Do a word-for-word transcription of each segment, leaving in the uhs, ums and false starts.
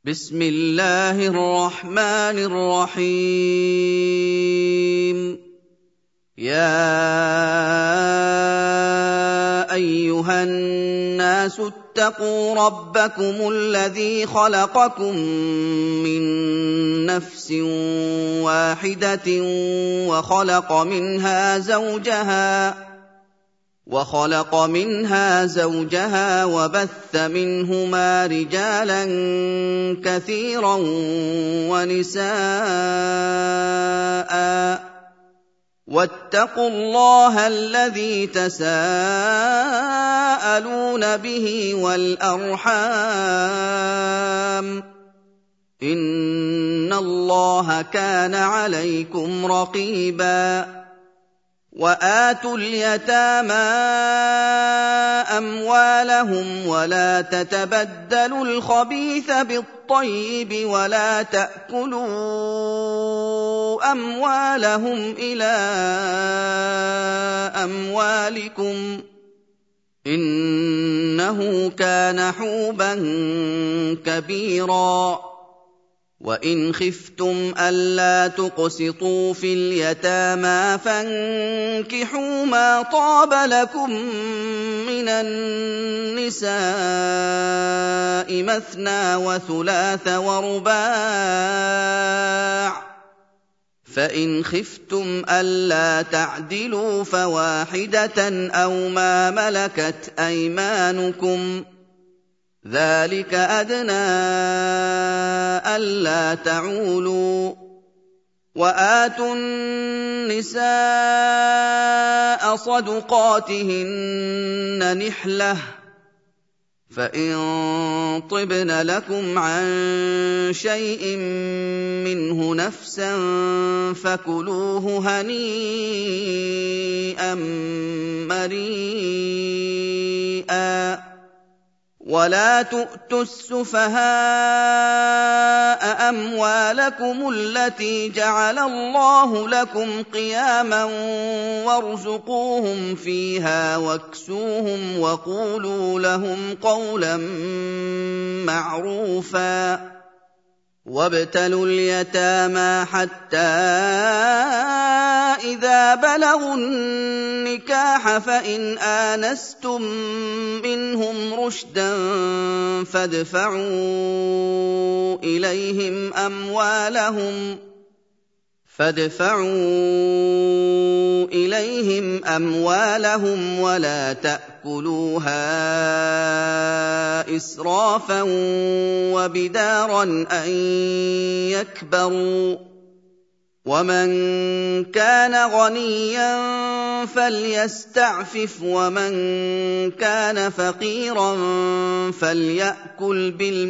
بسم الله الرحمن الرحيم يا أيها الناس اتقوا ربكم الذي خلقكم من نفس واحدة وخلق منها زوجها وخلق منها زوجها وبث منهما رجالا كثيرا ونساء واتقوا الله الذي تساءلون به والأرحام إن الله كان عليكم رقيبا وآتوا اليتامى أموالهم ولا تتبدلوا الخبيث بالطيب ولا تأكلوا أموالهم إلى أموالكم إنه كان حوبا كبيرا وإن خفتم ألا تقسطوا في اليتامى فانكحوا ما طاب لكم من النساء مثنى وثلاث ورباع فإن خفتم ألا تعدلوا فواحدة أو ما ملكت أيمانكم ذلك أدنى ألا تعولوا وآتوا النساء صدقاتهن نحلة فإن طبن لكم عن شيء منه نفسا فكلوه هنيئا مريئا ولا تؤتوا السفهاء أموالكم التي جعل الله لكم قياما وارزقوهم فيها واكسوهم وقولوا لهم قولا معروفا وابتلوا اليتامى حتى إذا بلغوا النكاح فإن آنستم منهم رشدا فادفعوا إليهم أموالهم فادفعوا إليهم أموالهم ولا تأكلوها إسرافا وبدارا أن يكبروا ومن كان غنيا فليستعفف ومن كان فقيرا فليأكل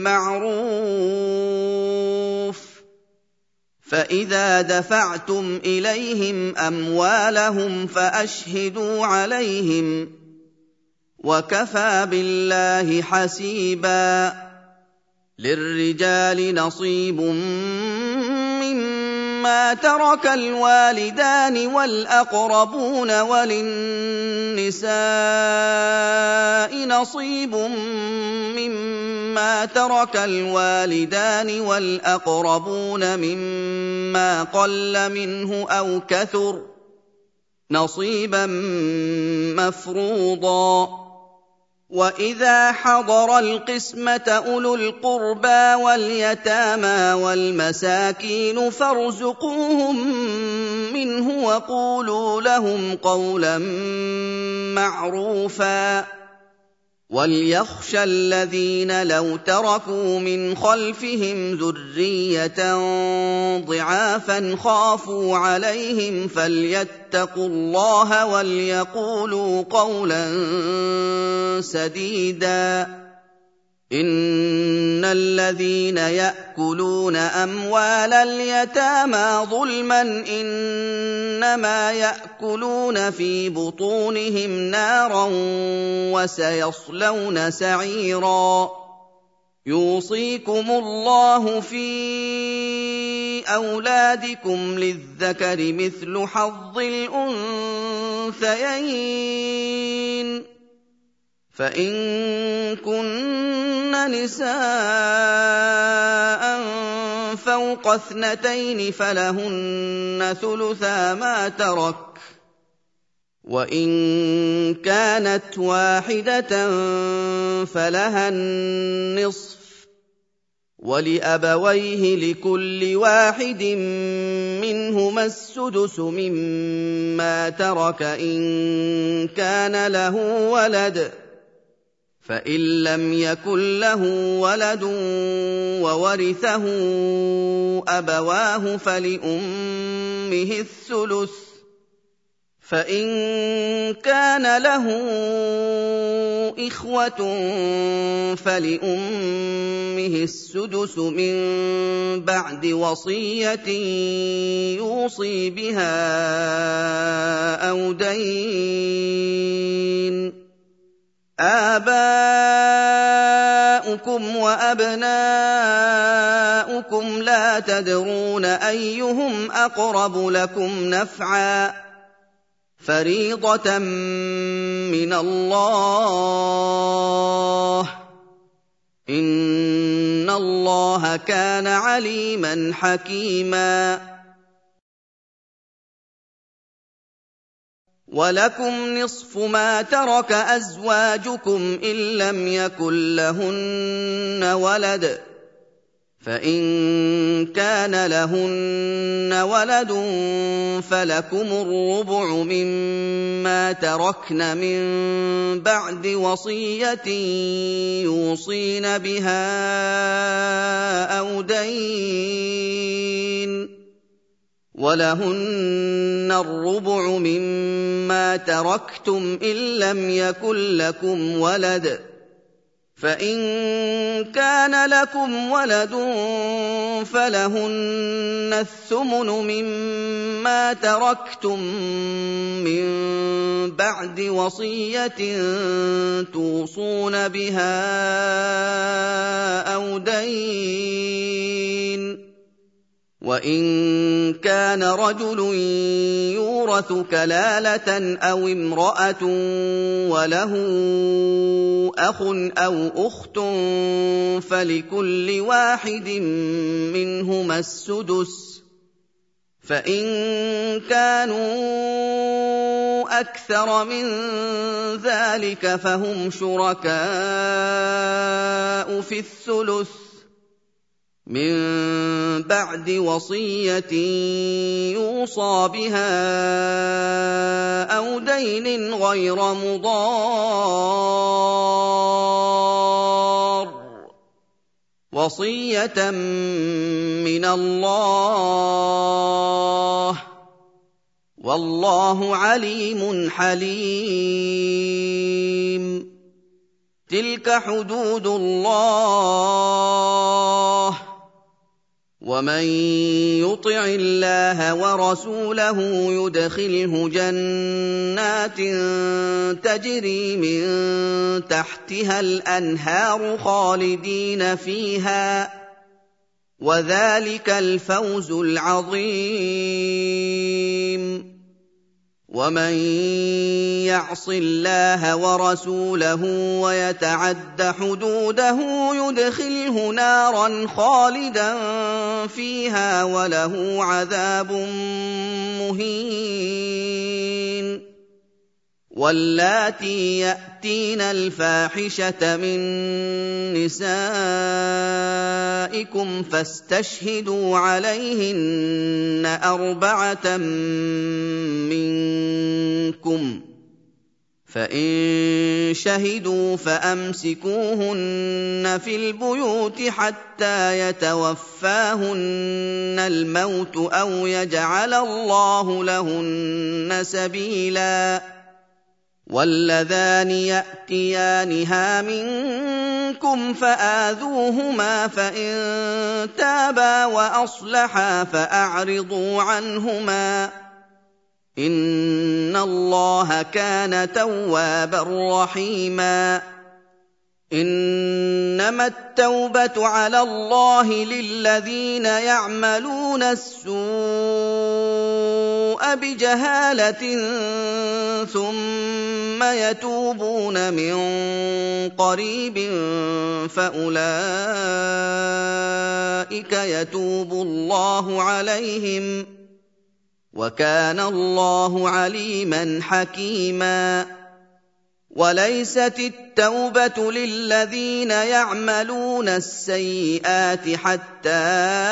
بالمعروف فإذا دفعتم إليهم أموالهم فأشهدوا عليهم وكفى بالله حسيبا للرجال نصيب مما ترك الوالدان والأقربون وللنساء نصيب مما ترك الوالدان والأقربون مما قل منه أو كثر نصيبا مفروضا وإذا حضر القسمة أولو القربى واليتامى والمساكين فارزقوهم منه وقولوا لهم قولا معروفا وليخشى الذين لو تركوا من خلفهم ذرية ضعافا خافوا عليهم فليتقوا الله وليقولوا قولا سديدا إن الذين يأكلون أموال اليتامى ظلما إنما يأكلون في بطونهم نارا وسيصلون سعيرا يوصيكم الله في أولادكم للذكر مثل حظ الأنثيين فإن كن نساء فوق اثنتين فلهن ثلثا ما ترك، وإن كانت واحدة فلها النصف، ولأبويه لكل واحد منهما السدس مما ترك إن كان له ولد، فإن لم يكن له ولد وورثه أبواه فلأمه الثلث، فإن كان له إخوة فلأمه السدس من بعد وصية يوصي بها أو دين. آباؤكم وأبناؤكم لا تدرون أيهم أقرب لكم نفعا، فريضة من الله، إن الله كان عليما حكيما. ولكم نصف ما ترك أزواجكم إن لم يكن لهن ولد، فإن كان لهن ولد فلكم الربع مما تركن من بعد وصية يوصين بها أو دين، ولهن الربع مما تركتم إن لم يكن لكم ولد، فإن كان لكم ولد فلهن الثمن مما تركتم من بعد وصية توصون بها أو دين. وإن كان رجل يورث كلالة أو امرأة وله أخ أو أخت فلكل واحد منهما السدس، فإن كانوا أكثر من ذلك فهم شركاء في الثلث من بعد وصية يوصى بها أو دين غير مضار، وصية من الله، والله عليم حليم. تلك حدود الله، ومن يطع الله ورسوله يدخله جنات تجري من تحتها الأنهار خالدين فيها، وذلك الفوز العظيم. ومن يعص الله ورسوله ويتعد حدوده يدخله نارا خالدا فيها وله عذاب مهين. واللاتي يأتين الفاحشة من نسائكم فاستشهدوا عليهن أربعة منكم، فإن شهدوا فأمسكوهن في البيوت حتى يتوفاهن الموت أو يجعل الله لهن سبيلا. واللذان يأتيانها منكم فآذوهما، فإن تابا وأصلحا فأعرضوا عنهما، إن الله كان توابا رحيما. إنما التوبة على الله للذين يعملون السوء بجهالة ثم يتوبون من قريب فأولئك أُولَٰئِكَ يَتُوبُ اللَّهُ عَلَيْهِمْ ۗ وَكَانَ اللَّهُ عَلِيمًا حَكِيمًا. وَلَيْسَتِ التَّوْبَةُ لِلَّذِينَ يَعْمَلُونَ السَّيِّئَاتِ حَتَّىٰ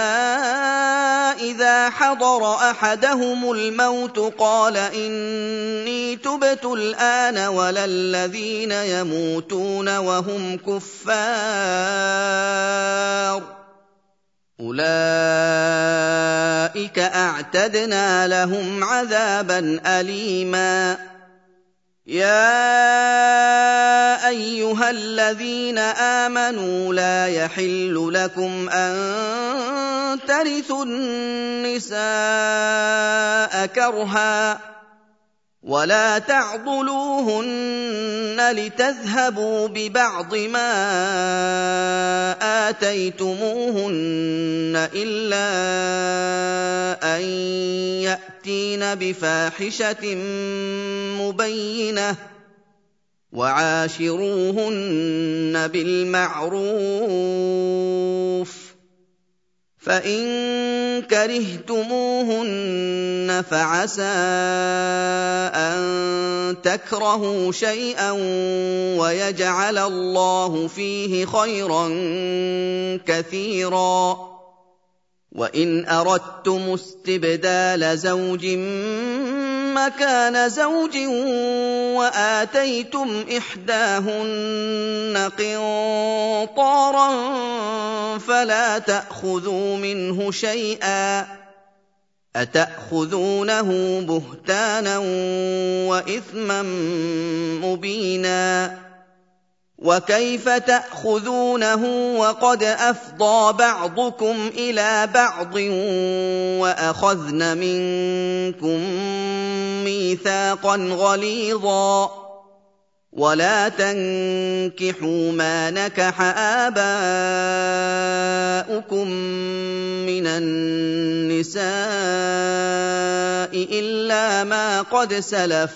إِذَا حَضَرَ أَحَدَهُمُ الْمَوْتُ قَالَ إِنِّي تُبْتُ الْآنَ، وَلَا الَّذِينَ يَمُوتُونَ وَهُمْ كُفَّارٌ ۚ أُولَٰئِكَ أَعْتَدْنَا لَهُمْ عَذَابًا أَلِيمًا. يَا أَيُّهَا الَّذِينَ آمَنُوا لَا يَحِلُّ لَكُمْ أَن تَرِثُوا النِّسَاءَ كَرْهًا، وَلَا تَعْضُلُوهُنَّ لِتَذْهَبُوا بِبَعْضِ مَا آتَيْتُمُوهُنَّ إِلَّا أَن يَأْتِينَ بِفَاحِشَةٍ مُّبَيِّنَةٍ ۚ وَعَاشِرُوهُنَّ بِالْمَعْرُوفِ ۚ فَإِن كَرِهْتُمُوهُنَّ فَعَسَىٰ أَن تَكْرَهُوا شَيْئًا وَيَجْعَلَ اللَّهُ فِيهِ خَيْرًا كَثِيرًا. وَإِنْ أَرَدتُّمُ اسْتِبْدَالَ زَوْجٍ مَّكَانَ زَوْجٍ وَآتَيْتُمْ إِحْدَاهُنَّ قِنطَارًا فَلَا تَأْخُذُوا مِنْهُ شَيْئًا ۚ أَتَأْخُذُونَهُ بُهْتَانًا وَإِثْمًا مُّبِينًا. وَكَيْفَ تَأْخُذُونَهُ وَقَدْ أَفْضَىٰ بَعْضُكُمْ إِلَىٰ بَعْضٍ وَأَخَذْنَ مِنكُم مِّيثَاقًا غَلِيظًا؟ وَلَا تَنكِحُوا مَا نَكَحَ آبَاؤُكُم مِّنَ النِّسَاءِ إِلَّا مَا قَدْ سَلَفَ ۚ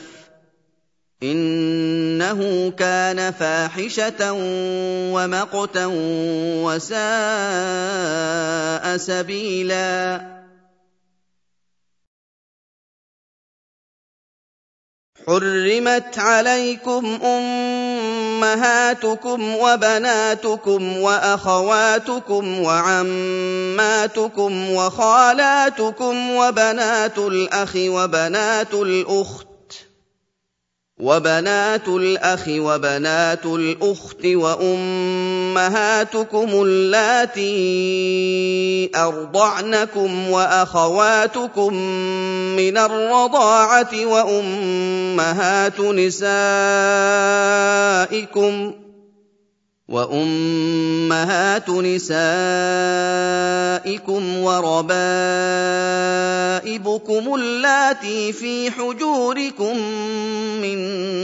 إِنَّهُ كَانَ فَاحِشَةً وَمَقْتًا وَسَاءَ سَبِيلًا. حُرِّمَتْ عَلَيْكُمْ أُمَّهَاتُكُمْ وَبَنَاتُكُمْ وَأَخَوَاتُكُمْ وَعَمَّاتُكُمْ وَخَالَاتُكُمْ وَبَنَاتُ الْأَخِ وَبَنَاتُ الْأَخِ وَبَنَاتُ الْأُخْتِ وَأُمَّهَاتُكُمُ اللَّاتِي أَرْضَعْنَكُمْ وَأَخَوَاتُكُم مِّنَ الرَّضَاعَةِ وَأُمَّهَاتُ نِسَائِكُمْ وَأُمَّهَاتُ نِسَائِكُمْ وَرَبَائِبُكُمُ اللَّاتِي فِي حُجُورِكُم مِّن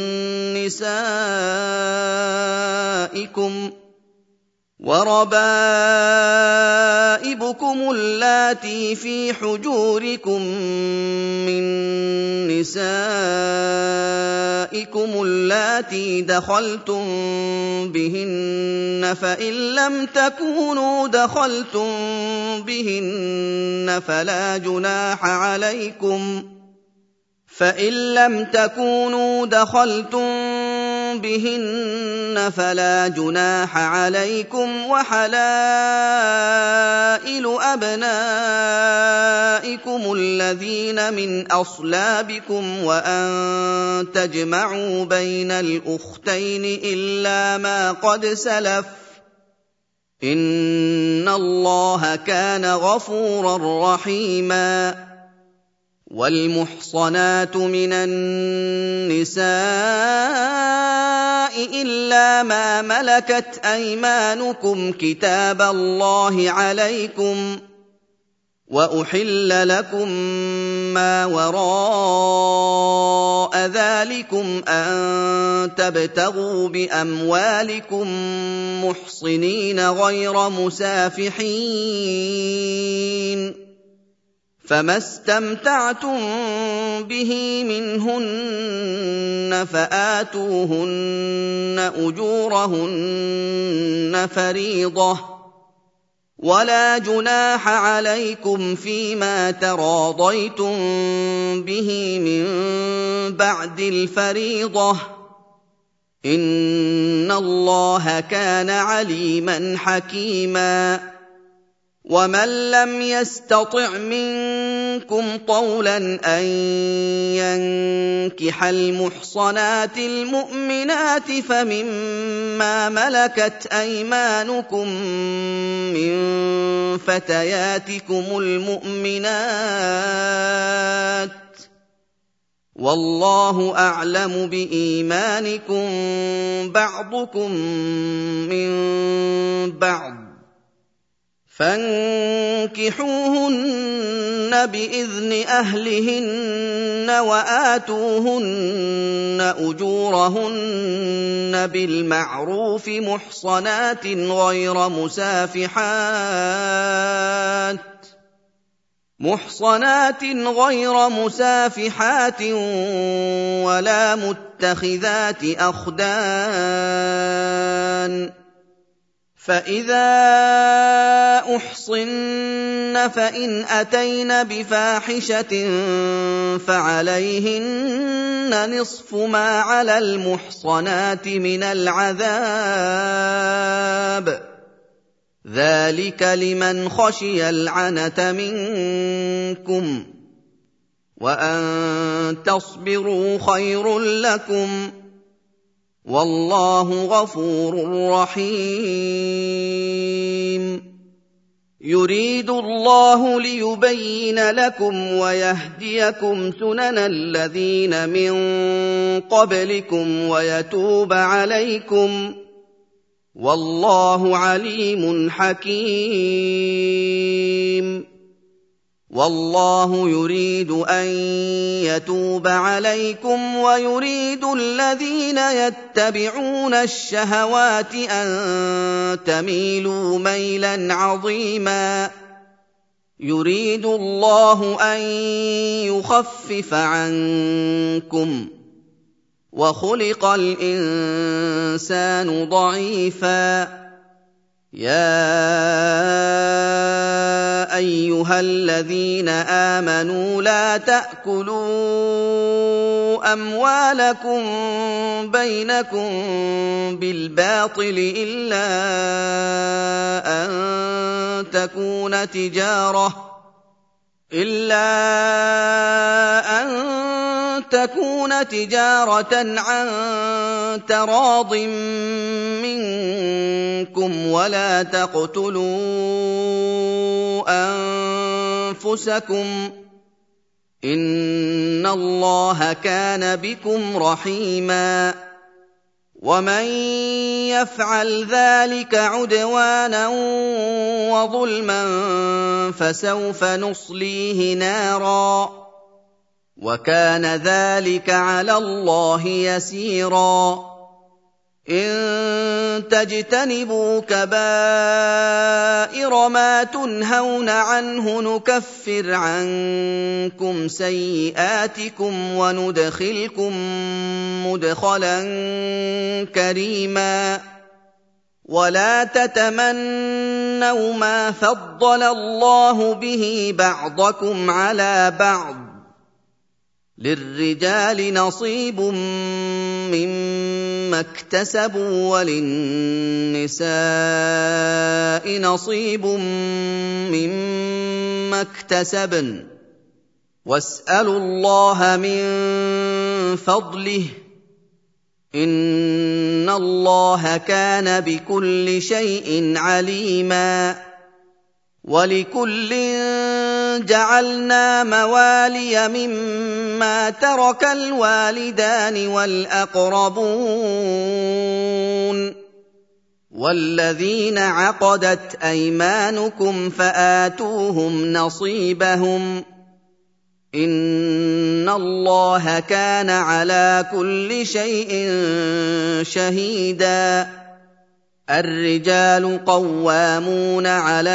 نِّسَائِكُمْ وَرَبَائِبُكُمُ اللَّاتِي فِي حُجُورِكُم مِّن نِّسَائِكُمُ اللَّاتِي دَخَلْتُم بِهِنَّ فَإِن لَّمْ تَكُونُوا دَخَلْتُم بِهِنَّ فَلَا جُنَاحَ عَلَيْكُمْ فَإِن لَّمْ تَكُونُوا دَخَلْتُم بِهِنَّ فَلَا جُنَاحَ عَلَيْكُمْ وَحَلَائِلُ أَبْنَائِكُمُ الَّذِينَ مِنْ أَصْلَابِكُمْ وَأَن تَجْمَعُوا بَيْنَ الْأُخْتَيْنِ إِلَّا مَا قَدْ سَلَفَ ۚ إِنَّ اللَّهَ كَانَ غَفُورًا رَّحِيمًا. وَالْمُحْصَنَاتُ مِنَ النِّسَاءِ إِلَّا مَا مَلَكَتْ أَيْمَانُكُمْ كِتَابَ اللَّهِ عَلَيْكُمْ ۚ وَأُحِلَّ لَكُم مَّا وَرَاءَ ذَٰلِكُمْ أَن تَبْتَغُوا بِأَمْوَالِكُم مُّحْصِنِينَ غَيْرَ مُسَافِحِينَ ۚ فَمَا اسْتَمْتَعْتُم بِهِ مِنْهُنَّ فَآتُوهُنَّ أُجُورَهُنَّ فَرِيضَةً ۚ ولا جناح عليكم فيما تراضيتم به من بعد الفريضة إن الله كان عليما حكيما ومن لم يستطع منكم طولا أن ينكح المحصنات المؤمنات فمما ملكت أيمانكم من فتياتكم المؤمنات والله أعلم بإيمانكم بعضكم من بعض فانكحوهن بإذن أهلهن وآتوهن أجورهن بالمعروف محصنات غير مسافحات محصنات غير مسافحات ولا متخذات أخدان فإذا أحصن فإن أتين بفاحشة فعليهن نصف ما على المحصنات من العذاب ذلك لمن خشي العنة منكم وأن تصبروا خير لكم والله غفور رحيم يريد الله ليبين لكم ويهديكم سنن الذين من قبلكم ويتوب عليكم والله عليم حكيم والله يريد أن يتوب عليكم ويريد الذين يتبعون الشهوات أن تميلوا ميلا عظيما يريد الله أن يخفف عنكم وخلق الإنسان ضعيفا يا أيها الذين آمنوا لا تأكلوا أموالكم بينكم بالباطل إلا أن تكون تجارة إلا أن تكون تجارة عن تراض منكم ولا تقتلوا أنفسكم إن الله كان بكم رحيما ومن يفعل ذلك عدوانا وظلما فسوف نصليه نارا وكان ذلك على الله يسيرا إن تجتنبوا كبائر ما تنهون عنه نكفر عنكم سيئاتكم وندخلكم مدخلا كريما ولا تتمنوا ما فضل الله به بعضكم على بعض للرجال نصيب مما اكتسبوا وللنساء نصيب مما اكتسبن واسألوا الله من فضله إن الله كان بكل شيء عليما ولكل جعلنا موالي مما ترك الوالدان والأقربون والذين عقدت أيمانكم فآتوهم نصيبهم إن الله كان على كل شيء شهيدا الرجال قوامون على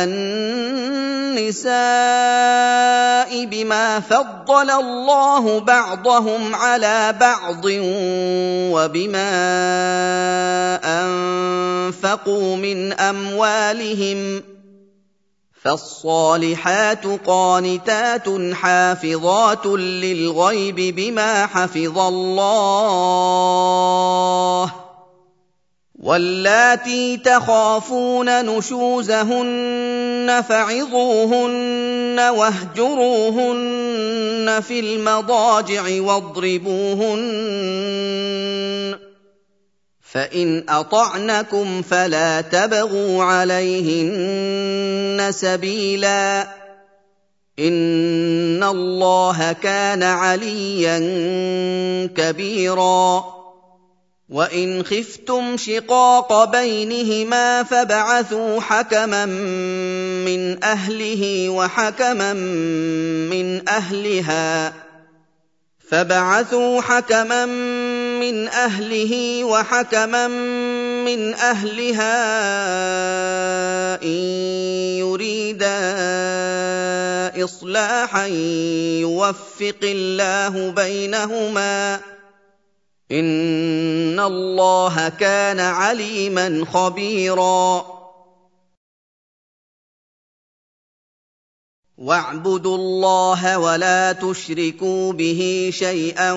النساء بما فضل الله بعضهم على بعض وبما أنفقوا من أموالهم فالصالحات قانتات حافظات للغيب بما حفظ الله واللاتي تخافون نشوزهن فعظوهن واهجروهن في المضاجع واضربوهن فإن أطعنكم فلا تبغوا عليهن سبيلا إن الله كان عليا كبيرا وإن خفتم شقاق بينهما فابعثوا حكما من أهله وحكما من أهلها فابعثوا حكما من أهله وحكما من أهلها إن يريدا إصلاحا يوفق الله بينهما إن الله كان عليما خبيرا واعبدوا الله ولا تشركوا به شيئا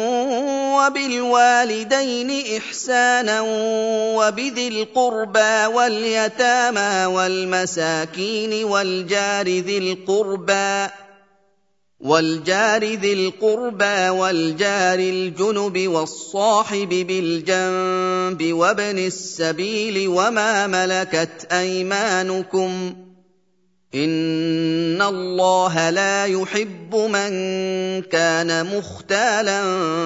وبالوالدين إحسانا وبذي القربى واليتامى والمساكين والجار ذي القربى والجار ذي القربى والجار الجنب والصاحب بالجنب وابن السبيل وما ملكت أيمانكم إن الله لا يحب من كان مختالا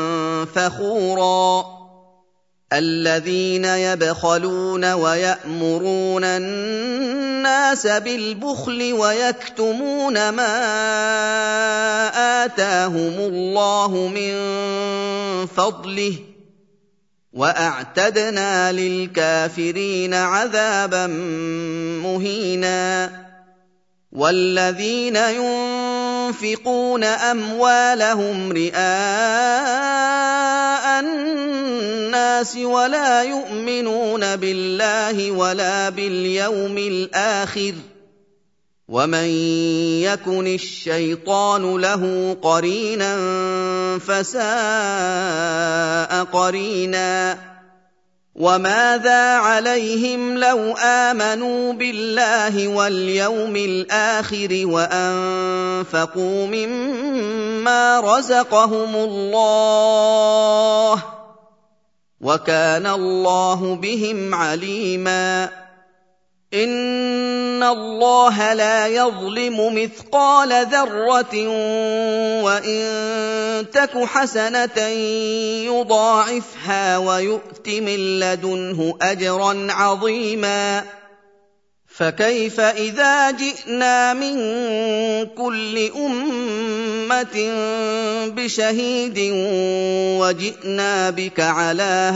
فخورا الذين يبخلون ويأمرون الناس بالبخل ويكتمون ما آتاهم الله من فضله وأعتدنا للكافرين عذابا مهينا والذين ينفقون أموالهم رئاء الناس ولا يؤمنون بالله ولا باليوم الآخر ومن يكن الشيطان له قرينا فساء قرينا وماذا عليهم لو آمنوا بالله واليوم الآخر وأنفقوا مما رزقهم الله وكان الله بهم عليما إن الله لا يظلم مثقال ذرة وإن تك حسنة يضاعفها ويؤت من لدنه أجرا عظيما فكيف إذا جئنا من كل أمة بشهيد وجئنا بك على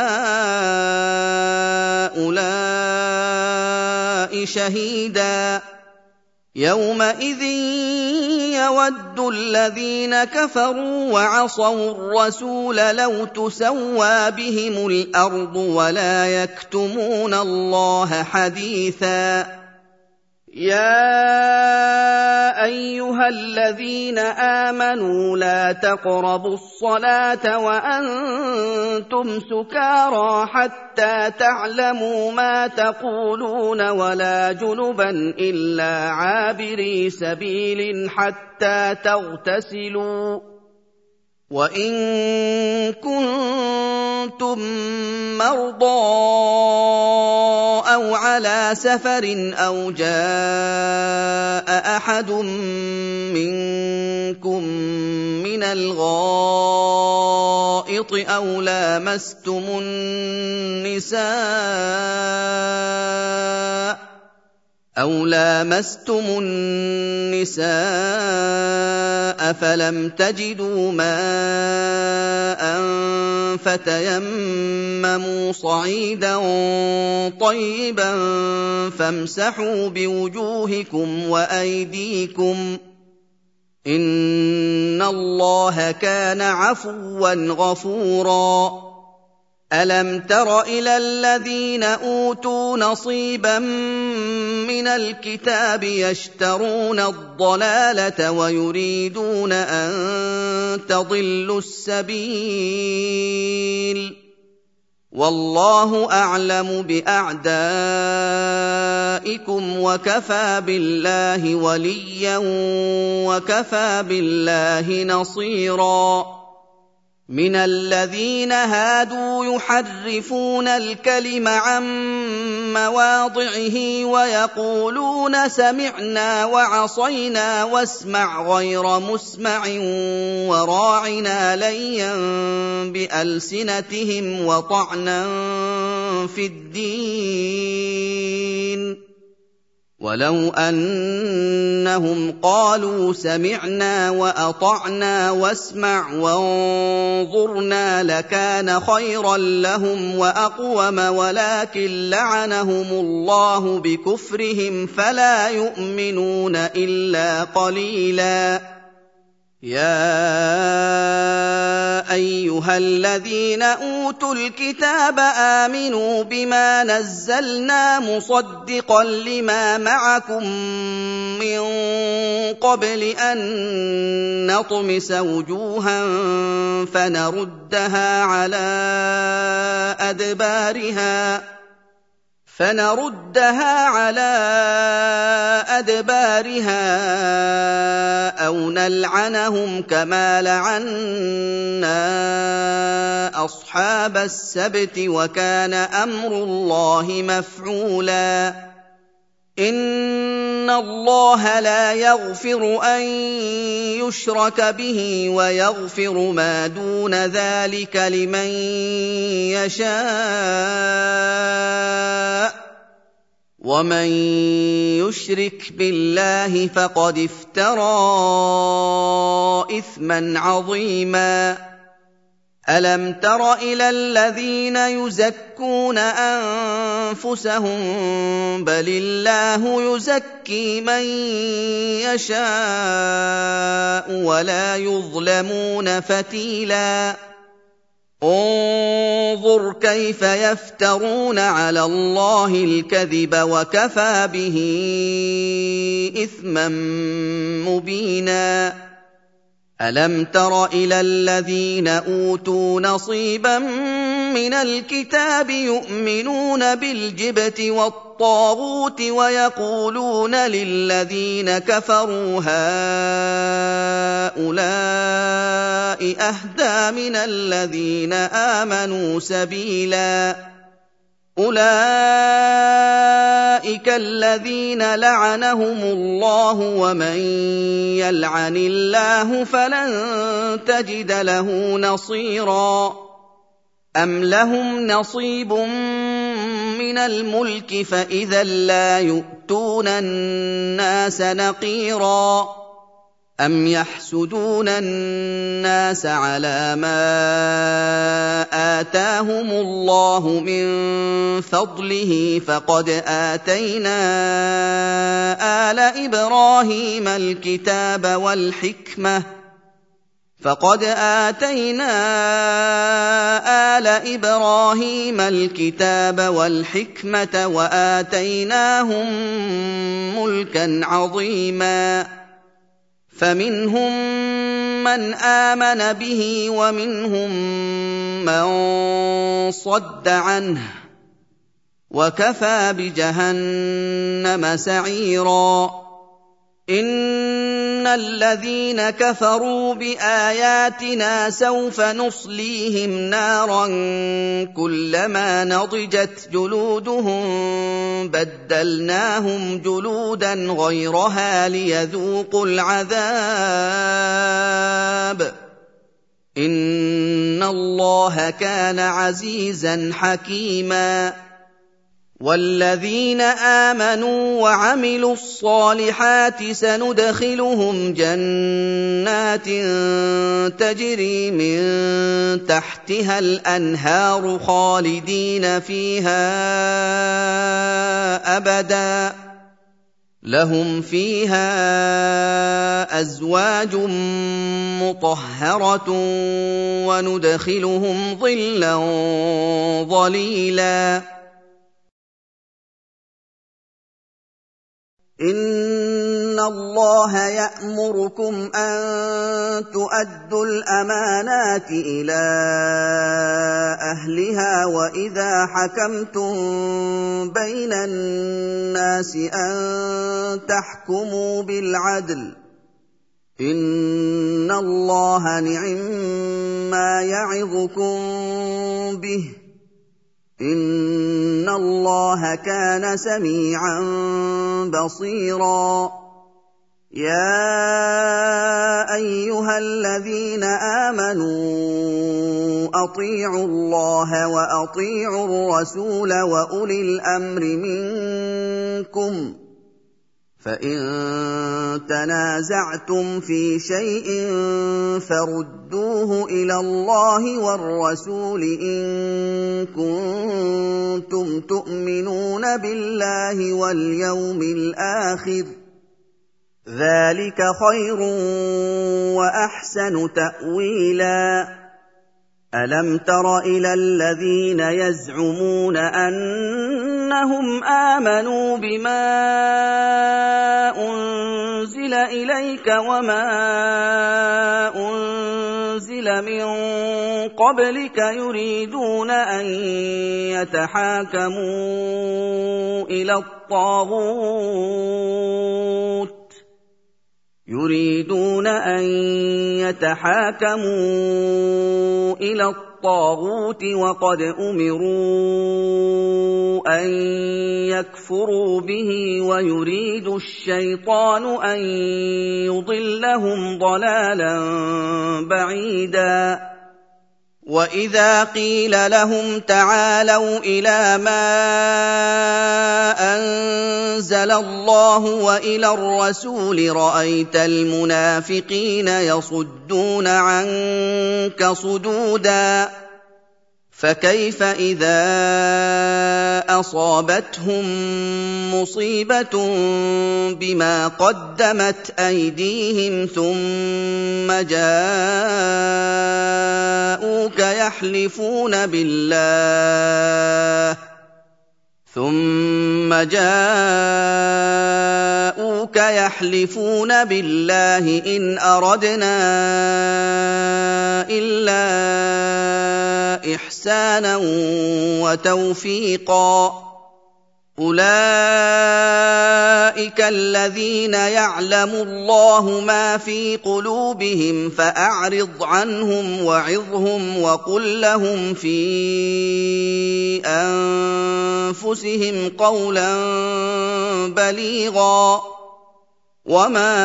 هؤلاء شهيدا يومئذ يود الذين كفروا وعصوا الرسول لو تسوى بهم الأرض ولا يكتمون الله حديثا يا أيها الذين آمنوا لا تقربوا الصلاة وأنتم سكارى حتى تعلموا ما تقولون ولا جنبا إلا عابري سبيل حتى تغتسلوا وإن كنتم مرضى أو على سفر أو جاء أحد منكم من الغائط أو لامستم النساء أو لامستم النساء فلم تجدوا ماء فتيمموا صعيدا طيبا فامسحوا بوجوهكم وأيديكم إن الله كان عفوا غفورا أَلَمْ تَرَ إِلَى الَّذِينَ أُوتُوا نَصِيبًا مِّنَ الْكِتَابِ يَشْتَرُونَ الضَّلَالَةَ وَيُرِيدُونَ أَن تَضِلُّوا السَّبِيلَ ۗ وَاللَّهُ أَعْلَمُ بِأَعْدَائِكُمْ وَكَفَىٰ بِاللَّهِ وَلِيًّا وَكَفَىٰ بِاللَّهِ نَصِيرًا. مِنَ الَّذِينَ هَادُوا يُحَرِّفُونَ الْكَلِمَ عَن مَّوَاضِعِهِ وَيَقُولُونَ سَمِعْنَا وَعَصَيْنَا وَاسْمَعْ غَيْرَ مُسْمَعٍ وَرَاعِنَا لَيًّا بِأَلْسِنَتِهِمْ وَطَعْنًا فِي الدِّينِ، وَلَوْ أَنَّهُمْ قَالُوا سَمِعْنَا وَأَطَعْنَا وَاسْمَعْ وَانظُرْنَا لَكَانَ خَيْرًا لَّهُمْ وَأَقْوَمَ، وَلَٰكِن لَّعَنَهُمُ اللَّهُ بِكُفْرِهِمْ فَلَا يُؤْمِنُونَ إِلَّا قَلِيلًا. يَا أَيُّهَا الَّذِينَ أُوتُوا الْكِتَابَ آمِنُوا بِمَا نَزَّلْنَا مُصَدِّقًا لِّمَا مَعَكُم مِّن قَبْلِ أَن نَّطْمِسَ وُجُوهًا فَنَرُدَّهَا عَلَىٰ أَدْبَارِهَا فَنَرُدَّهَا عَلَىٰ أَدْبَارِهَا أَوْ نَلْعَنَهُمْ كَمَا لَعَنَّا أَصْحَابَ السَّبْتِ ۚ وَكَانَ أَمْرُ اللَّهِ مَفْعُولًا. إِنَّ اللَّهَ لَا يَغْفِرُ أَن يُشْرَكَ بِهِ وَيَغْفِرُ مَا دُونَ ذَٰلِكَ لِمَن يَشَاءُ ۚ وَمَن يُشْرِكْ بِاللَّهِ فَقَدِ افْتَرَىٰ إِثْمًا عَظِيمًا. أَلَمْ تَرَ إِلَى الَّذِينَ يُزَكُّونَ أَنفُسَهُم ۚ بَلِ اللَّهُ يُزَكِّي مَن يَشَاءُ وَلَا يُظْلَمُونَ فَتِيلًا. انظُرْ كَيْفَ يَفْتَرُونَ عَلَى اللَّهِ الْكَذِبَ وَكَفَىٰ بِهِ إِثْمًا مُّبِينًا. أَلَمْ تَرَ إِلَى الَّذِينَ أُوتُوا نَصِيبًا مِّنَ الْكِتَابِ يُؤْمِنُونَ بِالْجِبْتِ وَالطَّاغُوتِ وَيَقُولُونَ لِلَّذِينَ كَفَرُوا هَٰؤُلَاءِ أَهْدَىٰ مِنَ الَّذِينَ آمَنُوا سَبِيلًا. أُولَٰئِكَ الَّذِينَ لَعَنَهُمُ اللَّهُ ۖ وَمَن يَلْعَنِ اللَّهُ فَلَن تَجِدَ لَهُ نَصِيرًا. أَمْ لَهُمْ نَصِيبٌ مِّنَ الْمُلْكِ فَإِذًا لَّا يُؤْتُونَ النَّاسَ نَقِيرًا. أَمْ يَحْسُدُونَ النَّاسَ عَلَىٰ مَا آتَاهُمُ اللَّهُ مِن فَضْلِهِ ۖ فَقَدْ آتَيْنَا آلَ إِبْرَاهِيمَ الْكِتَابَ وَالْحِكْمَةَ فَقَدْ آتَيْنَا آلَ إِبْرَاهِيمَ الْكِتَابَ وَالْحِكْمَةَ وَآتَيْنَاهُم مُّلْكًا عَظِيمًا. فَمِنْهُم مَّنْ آمَنَ بِهِ وَمِنْهُم مَّن صَدَّ عَنْهُ ۚ وَكَفَىٰ بِجَهَنَّمَ سَعِيرًا. إِنَّ الَّذِينَ كَفَرُوا بِآيَاتِنَا سَوْفَ نُصْلِيهِمْ نَارًا كُلَّمَا نَضِجَتْ جُلُودُهُم بَدَّلْنَاهُمْ جُلُودًا غَيْرَهَا لِيَذُوقُوا الْعَذَابَ. إِنَّ اللَّهَ كَانَ عَزِيزًا حَكِيمًا. وَالَّذِينَ آمَنُوا وَعَمِلُوا الصَّالِحَاتِ سَنُدْخِلُهُمْ جَنَّاتٍ تَجْرِي مِن تَحْتِهَا الْأَنْهَارُ خَالِدِينَ فِيهَا أَبَدًا ۖ لهم فيها أزواج مطهرة وندخلهم ظلا ظليلا إن الله يأمركم أن تؤدوا الأمانات إلى أهلها وإذا حكمتم بين الناس أن تحكموا بالعدل إن الله نعما يعظكم به إن الله كان سميعا بصيرا يا أيها الذين آمنوا أطيعوا الله وأطيعوا الرسول وأولي الأمر منكم فإن تنازعتم في شيء فردوه إلى الله والرسول إن كنتم تؤمنون بالله واليوم الآخر ذلك خير وأحسن تأويلا ألم تر إلى الذين يزعمون أنهم آمنوا بما أنزل إليك وما أنزل من قبلك يريدون أن يتحاكموا إلى الطاغوت يريدون أن يتحاكموا إلى الطاغوت وقد أمروا أن يكفروا به ويريد الشيطان أن يضلهم ضلالا بعيدا وإذا قيل لهم تعالوا إلى ما أنزل الله وإلى الرسول رأيت المنافقين يصدون عنك صدودا فكيف إذا أصابتهم مصيبة بما قدمت أيديهم ثم جاءوك يحلفون بالله ثم جاءوك يحلفون بالله إن أردنا إلا إحسانا وتوفيقا أولئك الذين يعلم الله ما في قلوبهم فأعرض عنهم وعظهم وقل لهم في أنفسهم قولا بليغا وما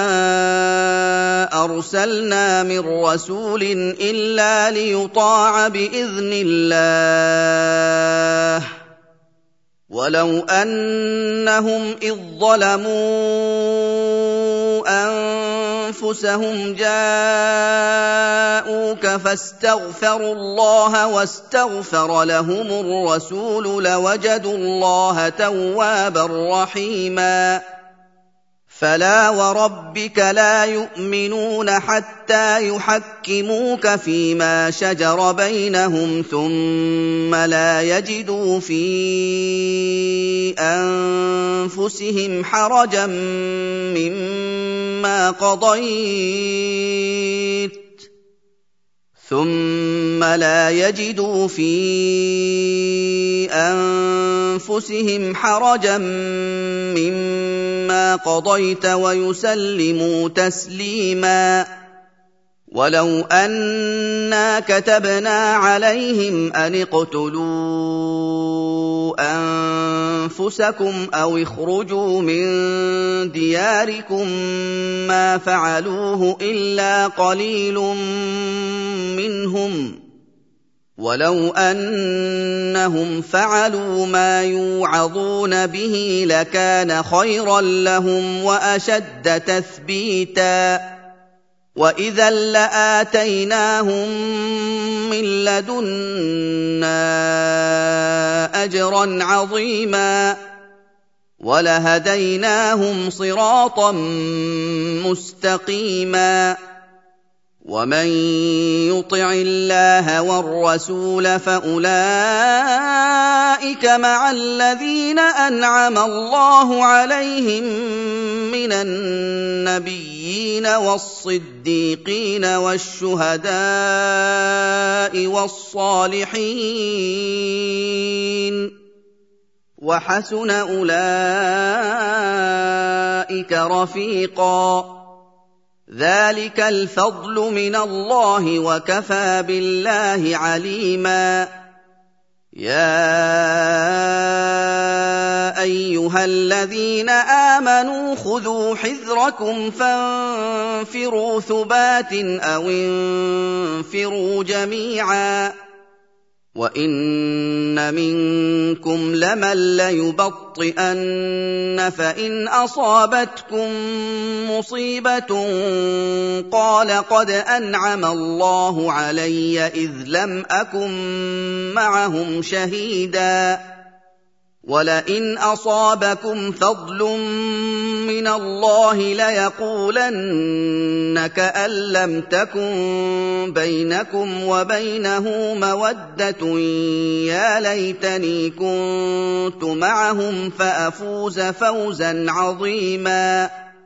أرسلنا من رسول إلا ليطاع بإذن الله ولو أنهم إذ ظلموا أنفسهم جاءوك فاستغفروا الله واستغفر لهم الرسول لوجدوا الله توابا رحيما فلا وربك لا يؤمنون حتى يحكموك فيما شجر بينهم ثم لا يجدوا في أنفسهم حرجا مما قضيت ثم لا يجدوا في أنفسهم حرجا مما قضيت ويسلموا تسليما ولو أنا كتبنا عليهم أن اقتلوا أنفسكم أو اخرجوا من دياركم ما فعلوه إلا قليل منهم ولو أنهم فعلوا ما يوعظون به لكان خيرا لهم وأشد تثبيتا وإذا لآتيناهم من لدنا أجرا عظيما وَلَهَدَيْنَاهُمْ صِرَاطًا مُّسْتَقِيمًا وَمَن يُطِعِ اللَّهَ وَالرَّسُولَ فَأُولَٰئِكَ مَعَ الَّذِينَ أَنْعَمَ اللَّهُ عَلَيْهِم مِّنَ النَّبِيِّينَ وَالصِّدِّيقِينَ وَالشُّهَدَاءِ وَالصَّالِحِينَ وَحَسُنَ أُولَٰئِكَ رَفِيقًا ذَٰلِكَ الْفَضْلُ مِنَ اللَّهِ وَكَفَىٰ بِاللَّهِ عَلِيمًا يَا أَيُّهَا الَّذِينَ آمَنُوا خُذُوا حِذْرَكُمْ فَانفِرُوا ثُبَاتٍ أَوِ انفِرُوا جَمِيعًا وَإِنَّ مِنكُمْ لَمَن لَّيُبَطِّئَنَّ فَإِنْ أَصَابَتْكُم مُّصِيبَةٌ قَالَ قَدْ أَنْعَمَ اللَّهُ عَلَيَّ إِذْ لَمْ أَكُن مَّعَهُمْ شَهِيدًا وَلَئِنْ أَصَابَكُمْ فَضْلٌ مِّنَ اللَّهِ لَيَقُولَنَّ كَأَن لَّمْ تَكُن بَيْنَكُمْ وَبَيْنَهُ مَوَدَّةٌ يَا لَيْتَنِي كُنتُ مَعَهُمْ فَأَفُوزَ فَوْزًا عَظِيمًا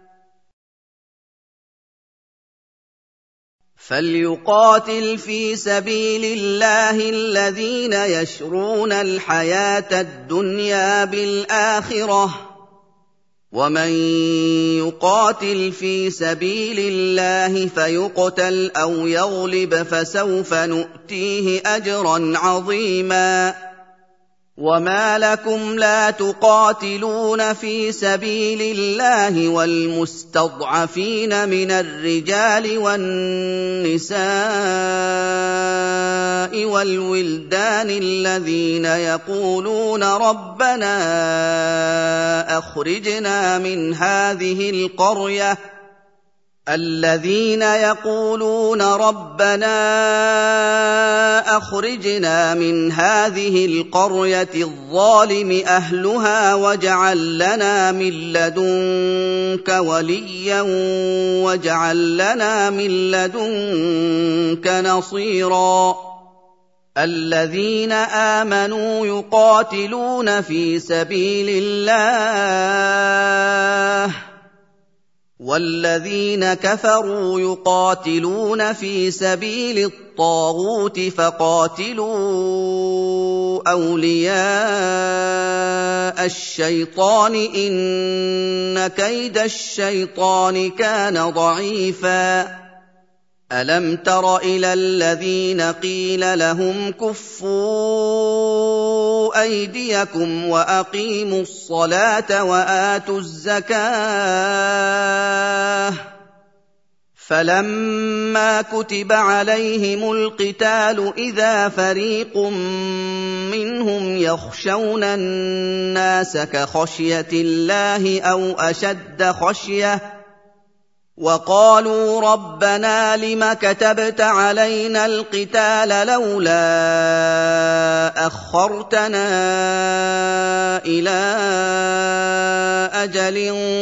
فَلْيُقَاتِلْ فِي سَبِيلِ اللَّهِ الَّذِينَ يَشْرُونَ الْحَيَاةَ الدُّنْيَا بِالْآخِرَةِ ۚ وَمَن يُقَاتِلْ فِي سَبِيلِ اللَّهِ فَيُقْتَلْ أَوْ يَغْلِبْ فَسَوْفَ نُؤْتِيهِ أَجْرًا عَظِيمًا وَمَا لَكُمْ لَا تُقَاتِلُونَ فِي سَبِيلِ اللَّهِ وَالْمُسْتَضْعَفِينَ مِنَ الرِّجَالِ وَالنِّسَاءِ وَالْوِلْدَانِ الَّذِينَ يَقُولُونَ رَبَّنَا أَخْرِجْنَا مِنْ هَٰذِهِ الْقَرْيَةِ الَّذِينَ يَقُولُونَ رَبَّنَا أَخْرِجْنَا مِنْ هَٰذِهِ الْقَرْيَةِ الظَّالِمِ أَهْلُهَا وَاجْعَل لَّنَا مِن لَّدُنكَ وَلِيًّا وَاجْعَل لَّنَا مِن لَّدُنكَ نَصِيرًا الَّذِينَ آمَنُوا يُقَاتِلُونَ فِي سَبِيلِ اللَّهِ وَالَّذِينَ كَفَرُوا يُقَاتِلُونَ فِي سَبِيلِ الطَّاغُوتِ فَقَاتِلُوا أَوْلِيَاءَ الشَّيْطَانِ ۖ إِنَّ كَيْدَ الشَّيْطَانِ كَانَ ضَعِيفًا أَلَمْ تَرَ إِلَى الَّذِينَ قِيلَ لَهُمْ كُفُّوا أَيْدِيَكُمْ وَأَقِيمُوا الصَّلَاةَ وَآتُوا الزَّكَاةَ فَلَمَّا كُتِبَ عَلَيْهِمُ الْقِتَالُ إِذَا فَرِيقٌ مِّنْهُمْ يَخْشَوْنَ النَّاسَ كَخَشْيَةِ اللَّهِ أَوْ أَشَدَّ خَشْيَةً وَقَالُوا رَبَّنَا لِمَ كَتَبْتَ عَلَيْنَا الْقِتَالَ لَوْلَا أَخَّرْتَنَا إِلَىٰ أَجَلٍ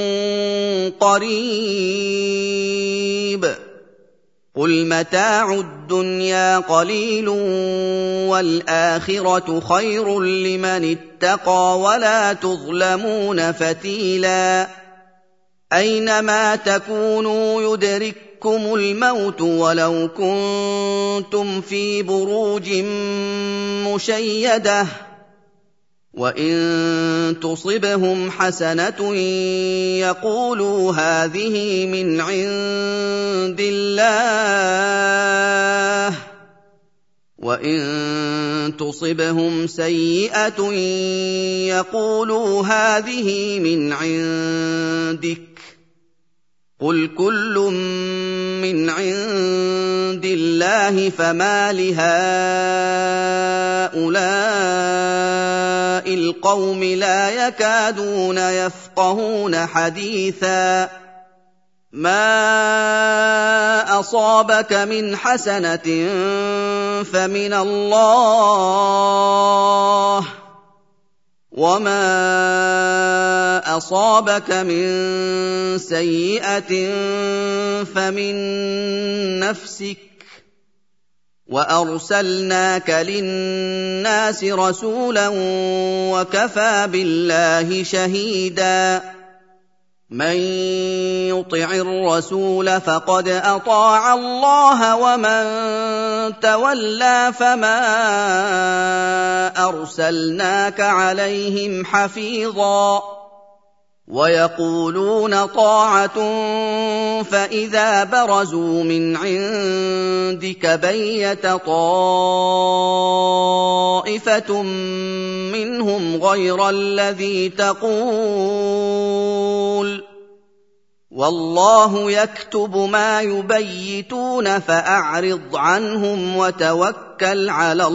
قَرِيبٍ قُلْ مَتَاعُ الدُّنْيَا قَلِيلٌ وَالْآخِرَةُ خَيْرٌ لِّمَنِ اتَّقَىٰ وَلَا تُظْلَمُونَ فَتِيلًا أَيْنَمَا تَكُونُوا يُدْرِككُّمُ الْمَوْتُ وَلَوْ كُنتُمْ فِي بُرُوجٍ مُّشَيَّدَةٍ وَإِن تُصِبْهُمْ حَسَنَةٌ يَقُولُوا هَٰذِهِ مِنْ عِندِ اللَّهِ وَإِن تُصِبْهُمْ سَيِّئَةٌ يَقُولُوا هَٰذِهِ مِنْ عِندِكَ قُلْ كُلٌّ مِّنْ عِندِ اللَّهِ فَمَالِ هَٰؤُلَاءِ الْقَوْمِ لَا يَكَادُونَ يَفْقَهُونَ حَدِيثًا مَا أَصَابَكَ مِنْ حَسَنَةٍ فَمِنَ اللَّهِ وما أصابك من سيئة فمن نفسك وأرسلناك للناس رسولا وكفى بالله شهيدا من يطع الرسول فقد أطاع الله ومن تولى فما أرسلناك عليهم حفيظا ويقولون طاعة فإذا برزوا من عندك بيت طائفة منهم غير الذي تقول والله يكتب ما يبيتون فأعرض عنهم وتوكل على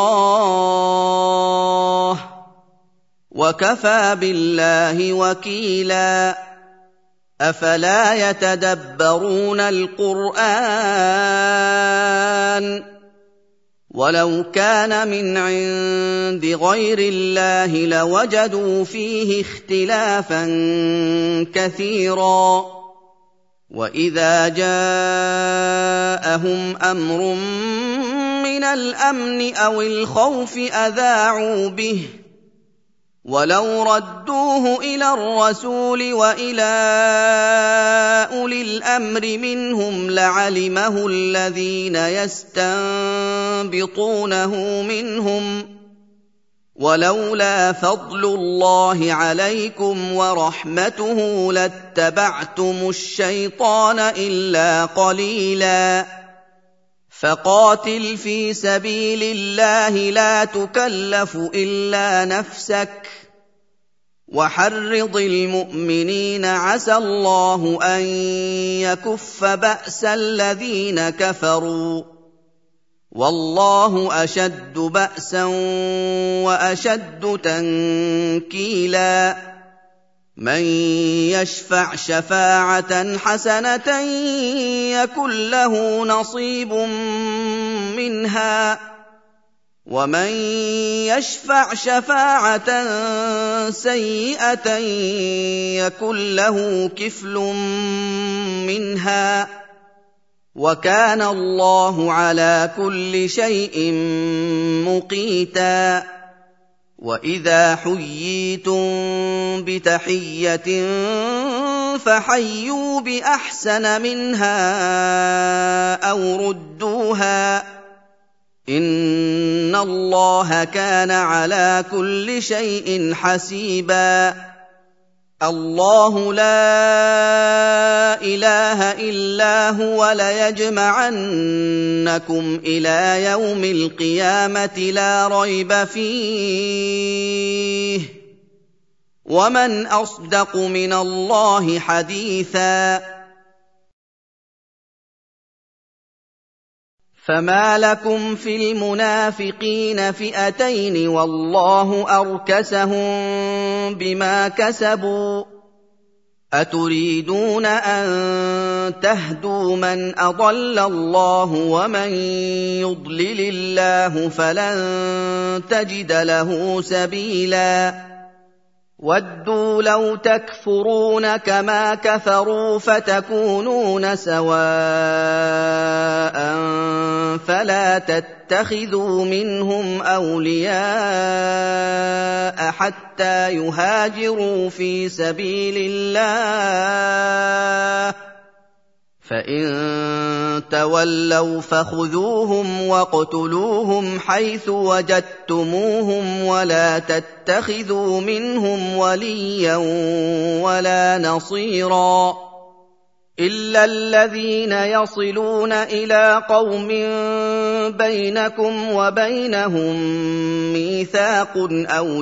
الله وكفى بالله وكيلا أفلا يتدبرون القرآن ولو كان من عند غير الله لوجدوا فيه اختلافا كثيرا وإذا جاءهم أمر من الأمن أو الخوف أذاعوا به ولو ردوه إلى الرسول وإلى أولي الأمر منهم لعلمه الذين يستنبطونه منهم ولولا فضل الله عليكم ورحمته لاتبعتم الشيطان إلا قليلا فقاتل في سبيل الله لا تكلف إلا نفسك وحرض المؤمنين عسى الله أن يكف بأس الذين كفروا والله أشد بأسا وأشد تنكيلا من يشفع شفاعة حسنة يكن له نصيب منها ومن يشفع شفاعة سيئة يكن له كفل منها وكان الله على كل شيء مقيتا وإذا حييتم بتحية فحيوا بأحسن منها أو ردوها إن الله كان على كل شيء حسيبا الله لا إله إلا هو ليجمعنكم إلى يوم القيامة لا ريب فيه ومن أصدق من الله حديثا فما لكم في المنافقين فئتين والله أركسهم بما كسبوا أتريدون أن تهدوا من أضل الله ومن يضلل الله فلن تجد له سبيلا ودوا لو تكفرون كما كفروا فتكونون سواء فلا تتخذوا منهم أولياء حتى يهاجروا في سبيل الله فإن تولوا فخذوهم واقتلوهم حيث وجدتموهم ولا تتخذوا منهم وليا ولا نصيرا إلا الذين يصلون إلى قوم بينكم وبينهم ميثاق أو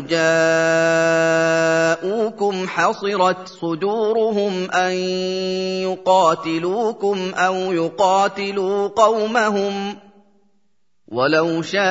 جاءوكم حصرت صدورهم أن يقاتلوكم أو يقاتلوا قومهم ولو شاء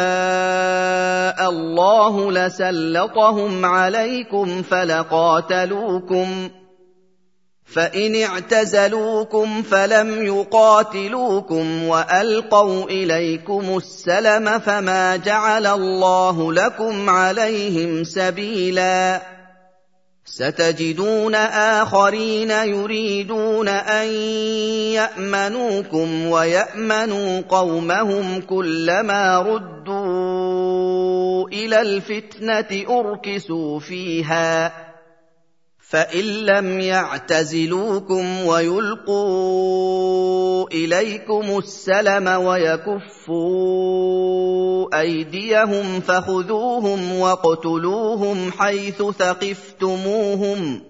الله لسلطهم عليكم فلقاتلوكم فإن اعتزلوكم فلم يقاتلوكم وألقوا إليكم السلم فما جعل الله لكم عليهم سبيلا ستجدون آخرين يريدون أن يأمنوكم ويأمنوا قومهم كلما ردوا إلى الفتنة أركسوا فيها فإن لم يعتزلوكم ويلقوا إليكم السلم ويكفوا أيديهم فخذوهم واقتلوهم حيث ثقفتموهم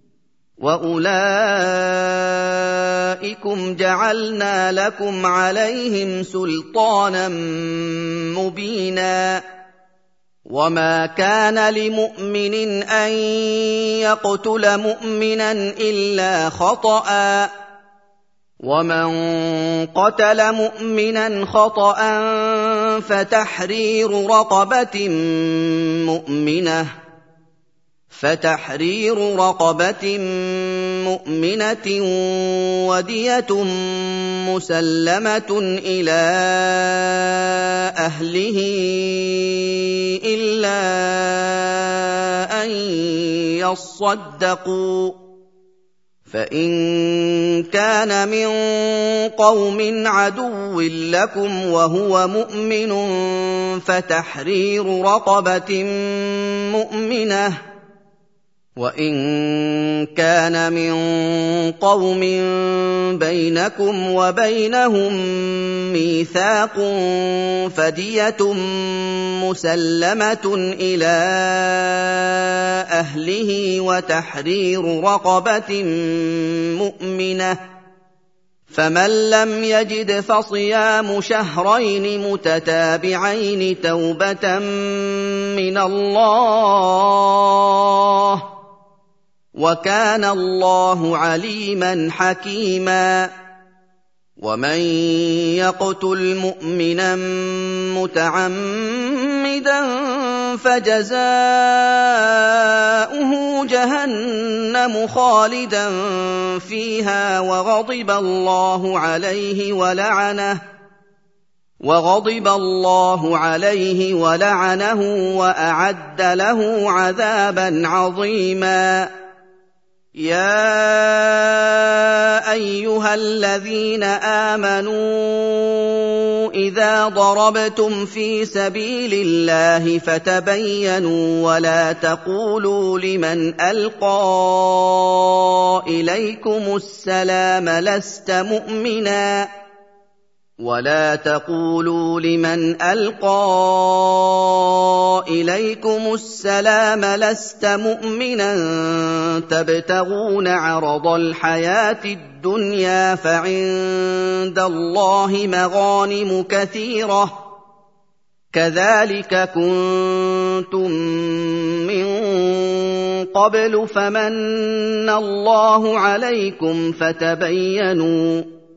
وأولئكم جعلنا لكم عليهم سلطانا مبينا وما كان لمؤمن أن يقتل مؤمنا إلا خطأ ومن قتل مؤمنا خطأ فتحرير رقبة مؤمنة فتحرير رقبة مؤمنة ودية مسلمة إلى أهله إلا أن يصدقوا فإن كان من قوم عدو لكم وهو مؤمن فتحرير رقبة مؤمنة وإن كان من قوم بينكم وبينهم ميثاق فدية مسلمة إلى أهله وتحرير رقبة مؤمنة فمن لم يجد فصيام شهرين متتابعين توبة من الله وكان الله عليما حكيما ومن يقتل مؤمنا متعمدا فجزاؤه جهنم خالدا فيها وغضب الله عليه ولعنه وغضب الله عليه ولعنه وأعد له عذابا عظيما يا أيها الذين آمنوا إذا ضربتم في سبيل الله فتبينوا ولا تقولوا لمن ألقى إليكم السلام لست مؤمنا ولا تقولوا لمن ألقى إليكم السلام لست مؤمنا تبتغون عرض الحياة الدنيا فعند الله مغانم كثيرة كذلك كنتم من قبل فمن الله عليكم فتبينوا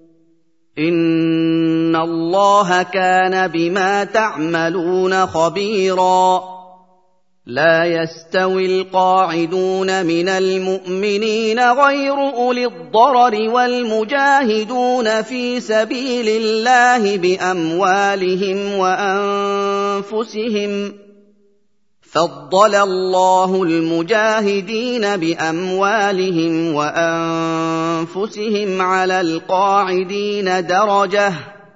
إن الله كان بما تعملون خبيرا لا يستوي القاعدون من المؤمنين غير أولي الضرر والمجاهدون في سبيل الله بأموالهم وأنفسهم فضل الله المجاهدين بأموالهم وأنفسهم على القاعدين درجة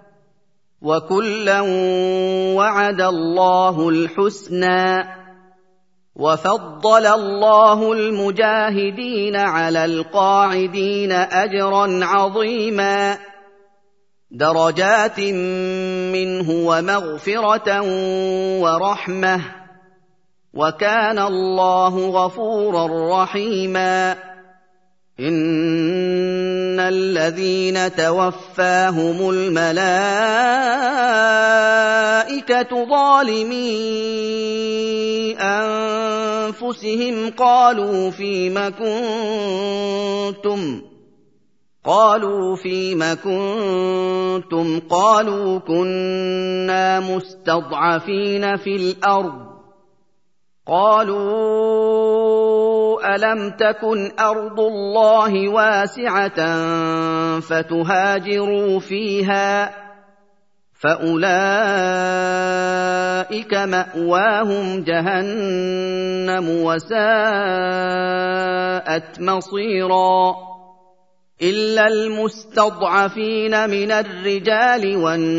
وكلا وعد الله الحسنى وفضل الله المجاهدين على القاعدين أجرا عظيما درجات منه ومغفرة ورحمة وكان الله غفورا رحيما إن الذين توفاهم الملائكة ظالمي أنفسهم قالوا فيم كنتم قالوا فيم كنتم قالوا كنا مستضعفين في الأرض قالوا ألم تكن أرض الله واسعة فتهاجروا فيها فأولئك مأواهم جهنم وساءت مصيرا إلا المستضعفين من الرجال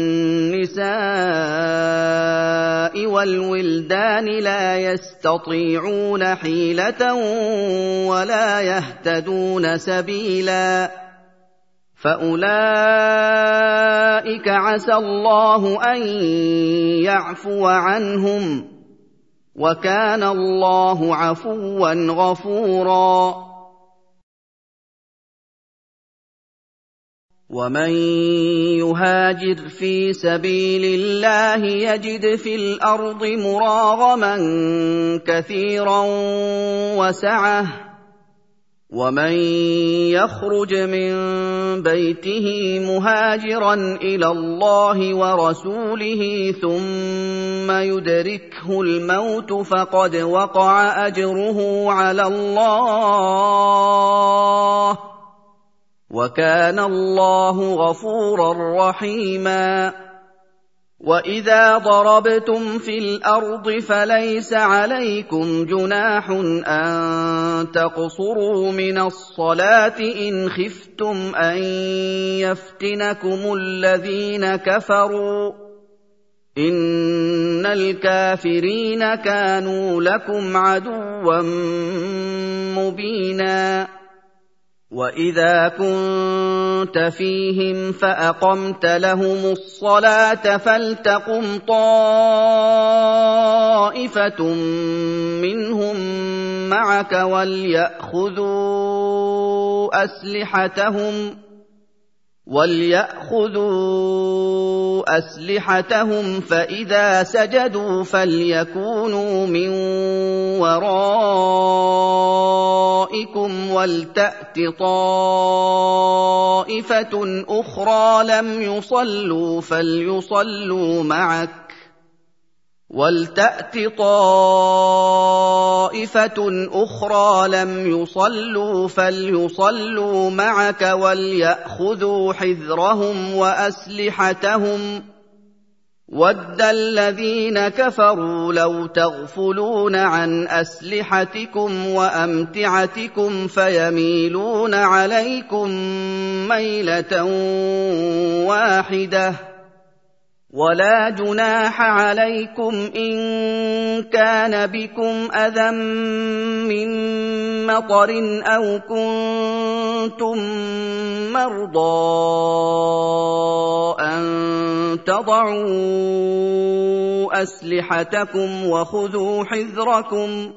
والنساء والولدان لا يستطيعون حيلة ولا يهتدون سبيلا فأولئك عسى الله أن يعفو عنهم وكان الله عفوا غفورا ومن يهاجر في سبيل الله يجد في الأرض مراغما كثيرا وسعة ومن يخرج من بيته مهاجرا إلى الله ورسوله ثم يدركه الموت فقد وقع أجره على الله وكان الله غفورا رحيما وإذا ضربتم في الأرض فليس عليكم جناح أن تقصروا من الصلاة إن خفتم أن يفتنكم الذين كفروا إن الكافرين كانوا لكم عدوا مبينا وإذا كنت فيهم فأقمت لهم الصلاة فلتقم طائفة منهم معك وليأخذوا أسلحتهم وليأخذوا أسلحتهم فإذا سجدوا فليكونوا من ورائكم ولتأت طائفة أخرى لم يصلوا فليصلوا معك وَلْتَأْتِ طَائِفَةٌ أُخْرَىٰ لَمْ يُصَلُّوا فَلْيُصَلُّوا مَعَكَ وَلْيَأْخُذُوا حِذْرَهُمْ وَأَسْلِحَتَهُمْ ۗ وَدَّ الَّذِينَ كَفَرُوا لَوْ تَغْفُلُونَ عَنْ أَسْلِحَتِكُمْ وَأَمْتِعَتِكُمْ فَيَمِيلُونَ عَلَيْكُم مَّيْلَةً وَاحِدَةً ۚ وَلَا جُنَاحَ عَلَيْكُمْ إِن كَانَ بِكُمْ أَذًى مِّن مَّطَرٍ أَوْ كُنتُم مَّرْضَىٰ أَن تَضَعُوا أَسْلِحَتَكُمْ وَخُذُوا حِذْرَكُمْ ۗ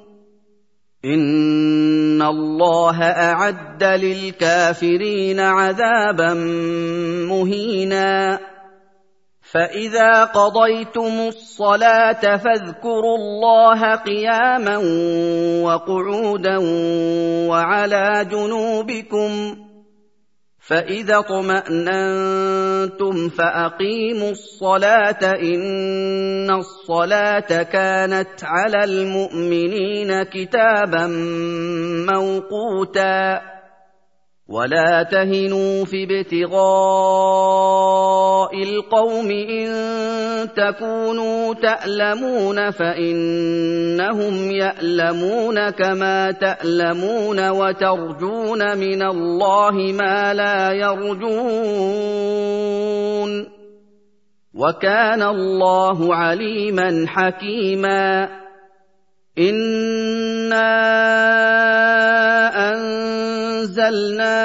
إِنَّ اللَّهَ أَعَدَّ لِلْكَافِرِينَ عَذَابًا مُّهِينًا. فَإِذَا قَضَيْتُمُ الصَّلَاةَ فاذْكُرُوا اللَّهَ قِيَامًا وَقُعُودًا وَعَلَىٰ جُنُوبِكُمْ ۚ فَإِذَا اطْمَأْنَنتُمْ فَأَقِيمُوا الصَّلَاةَ ۚ إِنَّ الصَّلَاةَ كَانَتْ عَلَى الْمُؤْمِنِينَ كِتَابًا مَّوْقُوتًا. وَلَا تَهِنُوا فِي ابْتِغَاءِ الْقَوْمِ إِن تَكُونُوا تَأْلَمُونَ فَإِنَّهُمْ يَأْلَمُونَ كَمَا تَأْلَمُونَ وَتَرْجُونَ مِنَ اللَّهِ مَا لَا يَرْجُونَ ۗ وَكَانَ اللَّهُ عَلِيمًا حَكِيمًا. إِنَّا أَنزَلْنَا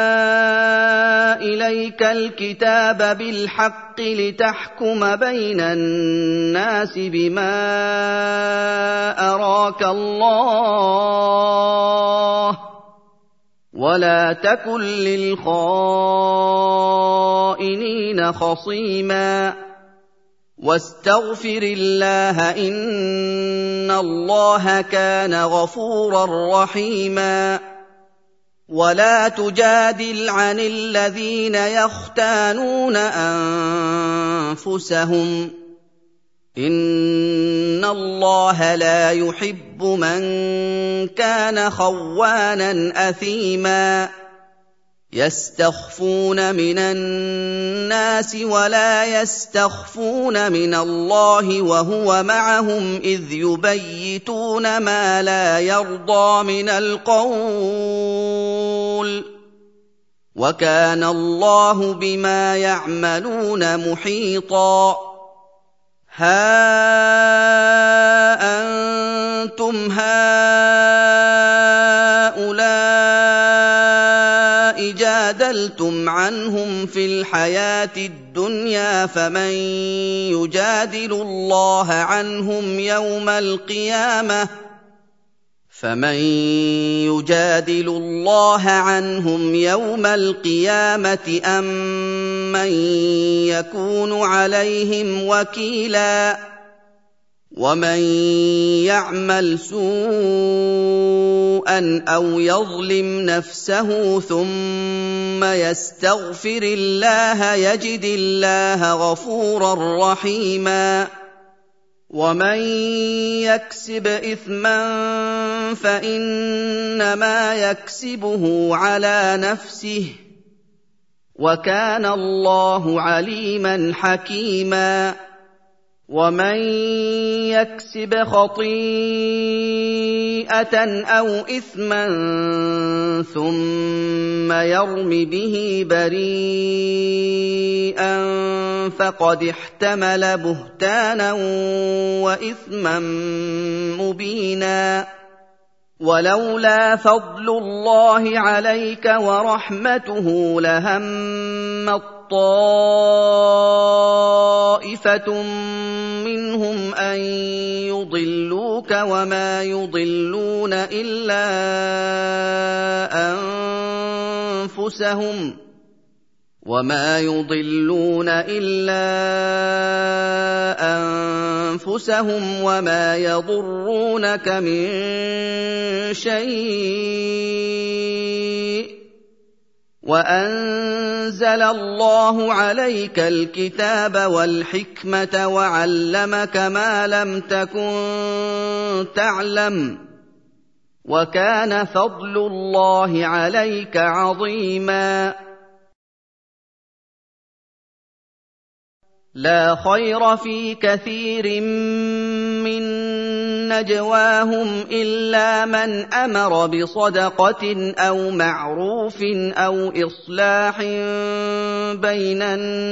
إِلَيْكَ الْكِتَابَ بِالْحَقِّ لِتَحْكُمَ بَيْنَ النَّاسِ بِمَا أَرَاكَ اللَّهُ ۚ وَلَا تَكُن لِّلْخَائِنِينَ خَصِيمًا. وَاسْتَغْفِرِ اللَّهَ ۖ إِنَّ اللَّهَ كَانَ غَفُورًا رَّحِيمًا. وَلَا تُجَادِلْ عَنِ الَّذِينَ يَخْتَانُونَ أَنفُسَهُمْ ۚ إِنَّ اللَّهَ لَا يُحِبُّ مَن كَانَ خَوَّانًا أَثِيمًا يَسْتَخْفُونَ مِنَ النَّاسِ وَلَا يَسْتَخْفُونَ مِنَ اللَّهِ وَهُوَ مَعَهُمْ إِذْ يُبَيِّتُونَ مَا لَا يَرْضَىٰ مِنَ الْقَوْلِ ۚ وَكَانَ اللَّهُ بِمَا يَعْمَلُونَ مُحِيطًا هَا أَنتُمْ هَٰؤُلَاءِ جَادَلْتُمْ عَنْهُمْ فِي الْحَيَاةِ الدُّنْيَا فَمَن يُجَادِلُ اللَّهَ عَنْهُمْ يَوْمَ الْقِيَامَةِ فَمَن يُجَادِلُ اللَّهَ عَنْهُمْ يَوْمَ الْقِيَامَةِ أَم مَّن يَكُونُ عَلَيْهِمْ وَكِيلًا وَمَن يَعْمَلْ سُوءًا أَوْ يَظْلِمْ نَفْسَهُ ثُمَّ يَسْتَغْفِرِ اللَّهَ يَجِدِ اللَّهَ غَفُورًا رَّحِيمًا وَمَن يَكْسِبْ إِثْمًا فَإِنَّمَا يَكْسِبُهُ عَلَىٰ نَفْسِهِ ۚ وَكَانَ اللَّهُ عَلِيمًا حَكِيمًا وَمَن يَكْسِبْ خَطِيئَةً أَوْ إِثْمًا ثُمَّ يَرْمِ بِهِ بَرِيئًا فَقَدِ احْتَمَلَ بُهْتَانًا وَإِثْمًا مُّبِينًا وَلَوْلَا فَضْلُ اللَّهِ عَلَيْكَ وَرَحْمَتُهُ لَهَمَّت طَّائِفَةٌ مِّنْهُمْ أَن يُضِلُّوكَ وَمَا يُضِلُّونَ إِلَّا أَنفُسَهُمْ وَمَا يُضِلُّونَ إِلَّا أَنفُسَهُمْ وَمَا يَضُرُّونَكَ مِن شَيْءٍ ۚ وَأَنزَلَ اللَّهُ عَلَيْكَ الْكِتَابَ وَالْحِكْمَةَ وَعَلَّمَكَ مَا لَمْ تَكُن تَعْلَمُ ۚ وَكَانَ فَضْلُ اللَّهِ عَلَيْكَ عَظِيمًا لَا خَيْرَ فِي كَثِيرٍ مِّن نَّجْوَاهُمْ إِلَّا مَنْ أَمَرَ بِصَدَقَةٍ أَوْ مَعْرُوفٍ أَوْ إِصْلَاحٍ بَيْنَ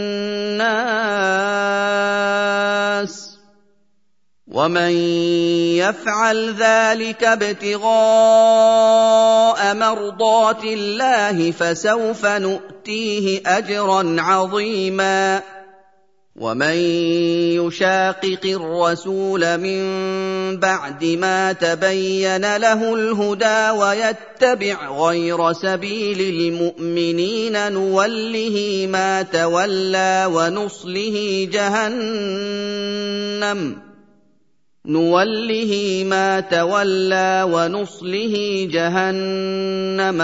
النَّاسِ ۚ وَمَن يَفْعَلْ ذَٰلِكَ ابْتِغَاءَ مَرْضَاتِ اللَّهِ فَسَوْفَ نُؤْتِيهِ أَجْرًا عَظِيمًا وَمَن يُشَاقِقِ الرَّسُولَ مِن بَعْدِ مَا تَبَيَّنَ لَهُ الْهُدَىٰ وَيَتَّبِعْ غَيْرَ سَبِيلِ الْمُؤْمِنِينَ نُوَلِّهِ مَا تَوَلَّىٰ وَنُصْلِهِ جَهَنَّمَ نُوَلِّهِ مَا تَوَلَّىٰ وَنُصْلِهِ جَهَنَّمَ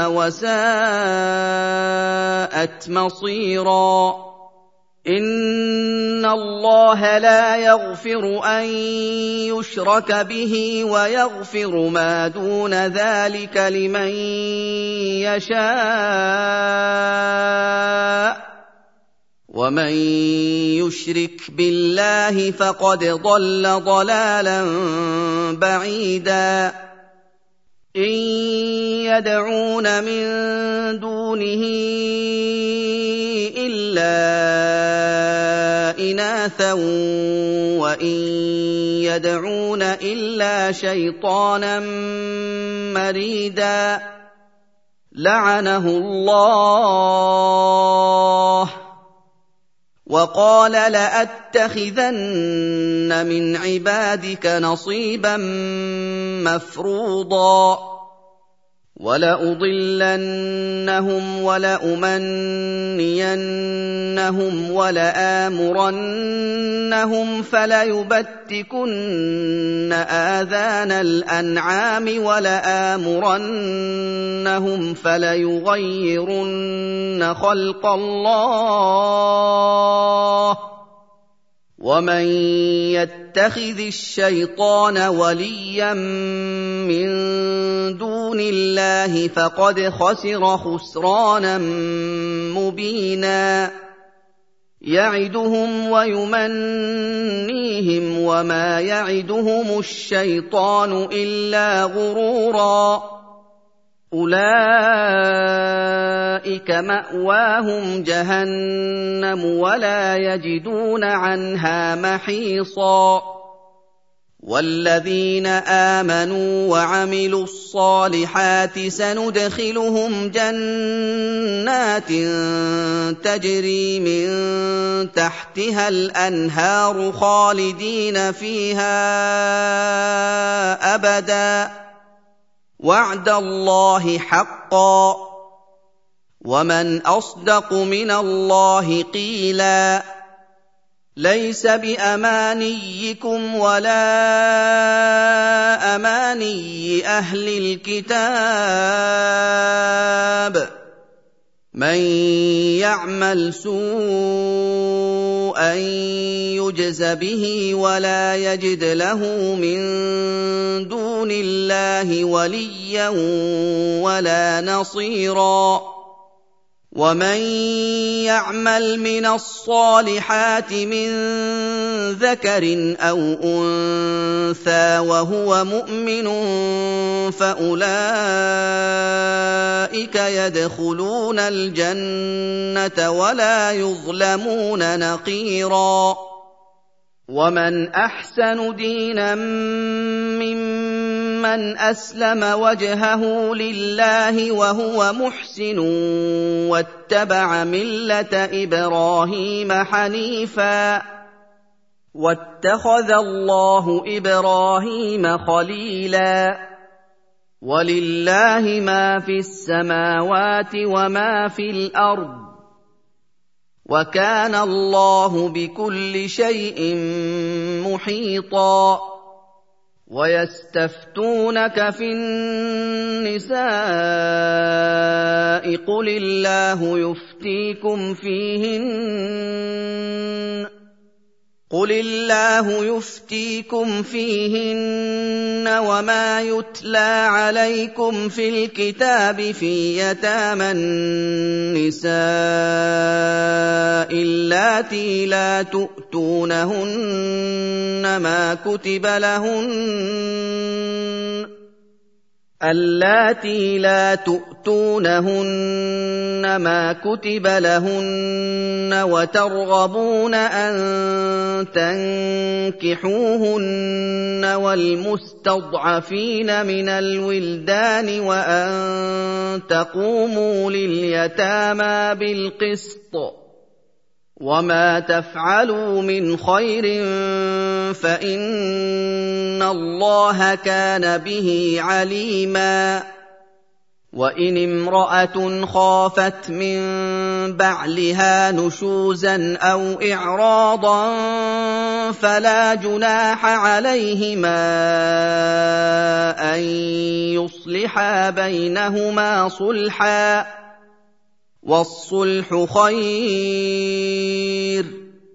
وَسَاءَتْ مَصِيرًا إِنَّ اللَّهَ لَا يَغْفِرُ أَن يُشْرَكَ بِهِ وَيَغْفِرُ مَا دُونَ ذَٰلِكَ لِمَن يَشَاءُ ۚ وَمَن يُشْرِكْ بِاللَّهِ فَقَدْ ضَلَّ ضَلَالًا بَعِيدًا إِن يَدْعُونَ مِن دُونِهِ إِلَّا إِنَاثًا وَإِن يَدْعُونَ إِلَّا شَيْطَانًا مَّرِيدًا لَّعَنَهُ اللَّهُ وَقَالَ لَأَتَّخِذَنَّ مِنْ عِبَادِكَ نَصِيبًا مَّفْرُوضًا وَلَأُضِلَّنَّهُمْ وَلَأُمَنِّيَنَّهُمْ وَلَآمُرَنَّهُمْ فَلَيُبَتِّكُنَّ آذَانَ الْأَنْعَامِ وَلَآمُرَنَّهُمْ فَلَيُغَيِّرُنَّ خَلْقَ اللَّهِ ومن يتخذ الشيطان وليا من دون الله فقد خسر خسرانا مبينا يعدهم ويمنيهم وما يعدهم الشيطان إلا غرورا أولئك مأواهم جهنم ولا يجدون عنها محيصا والذين آمنوا وعملوا الصالحات سندخلهم جنات تجري من تحتها الأنهار خالدين فيها أبدا وعد الله حقا ومن أصدق من الله قيلا ليس بأمانيكم ولا أماني أهل الكتاب من يعمل سوءا يجز به ولا يجد له من دون الله وليا ولا نصيرا ومن يعمل من الصالحات من ذكر أو أنثى وهو مؤمن فأولئك يدخلون الجنة ولا يظلمون نقيرا ومن أحسن دينا ممن أسلم وجهه لله وهو محسن واتبع ملة إبراهيم حنيفا واتخذ الله إبراهيم خليلا ولله ما في السماوات وما في الأرض وكان الله بكل شيء محيطا ويستفتونك في النساء قل الله يفتيكم فيهن قل الله يفتيكم فيهن وما يتلى عليكم في الكتاب في يتامى النساء اللاتي لا تؤتونهن ما كتب لهن اللاتي لا تؤتونهن ما كتب لهن وترغبون أن تنكحوهن والمستضعفين من الولدان وأن تقوموا لليتامى بالقسط وما تفعلوا من خير فإن الله كان به عليما وإن امرأة خافت من بعلها نشوزا أو إعراضا فلا جناح عليهما أن يصلحا بينهما صلحا والصلح خير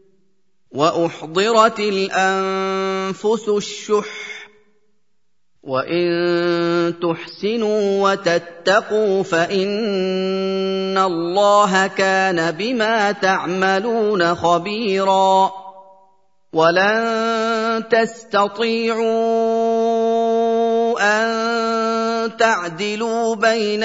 وأحضرت الأنفس الشح وإن تحسنوا وتتقوا فإن الله كان بما تعملون خبيرا ولن تستطيعوا أن تعدلوا بين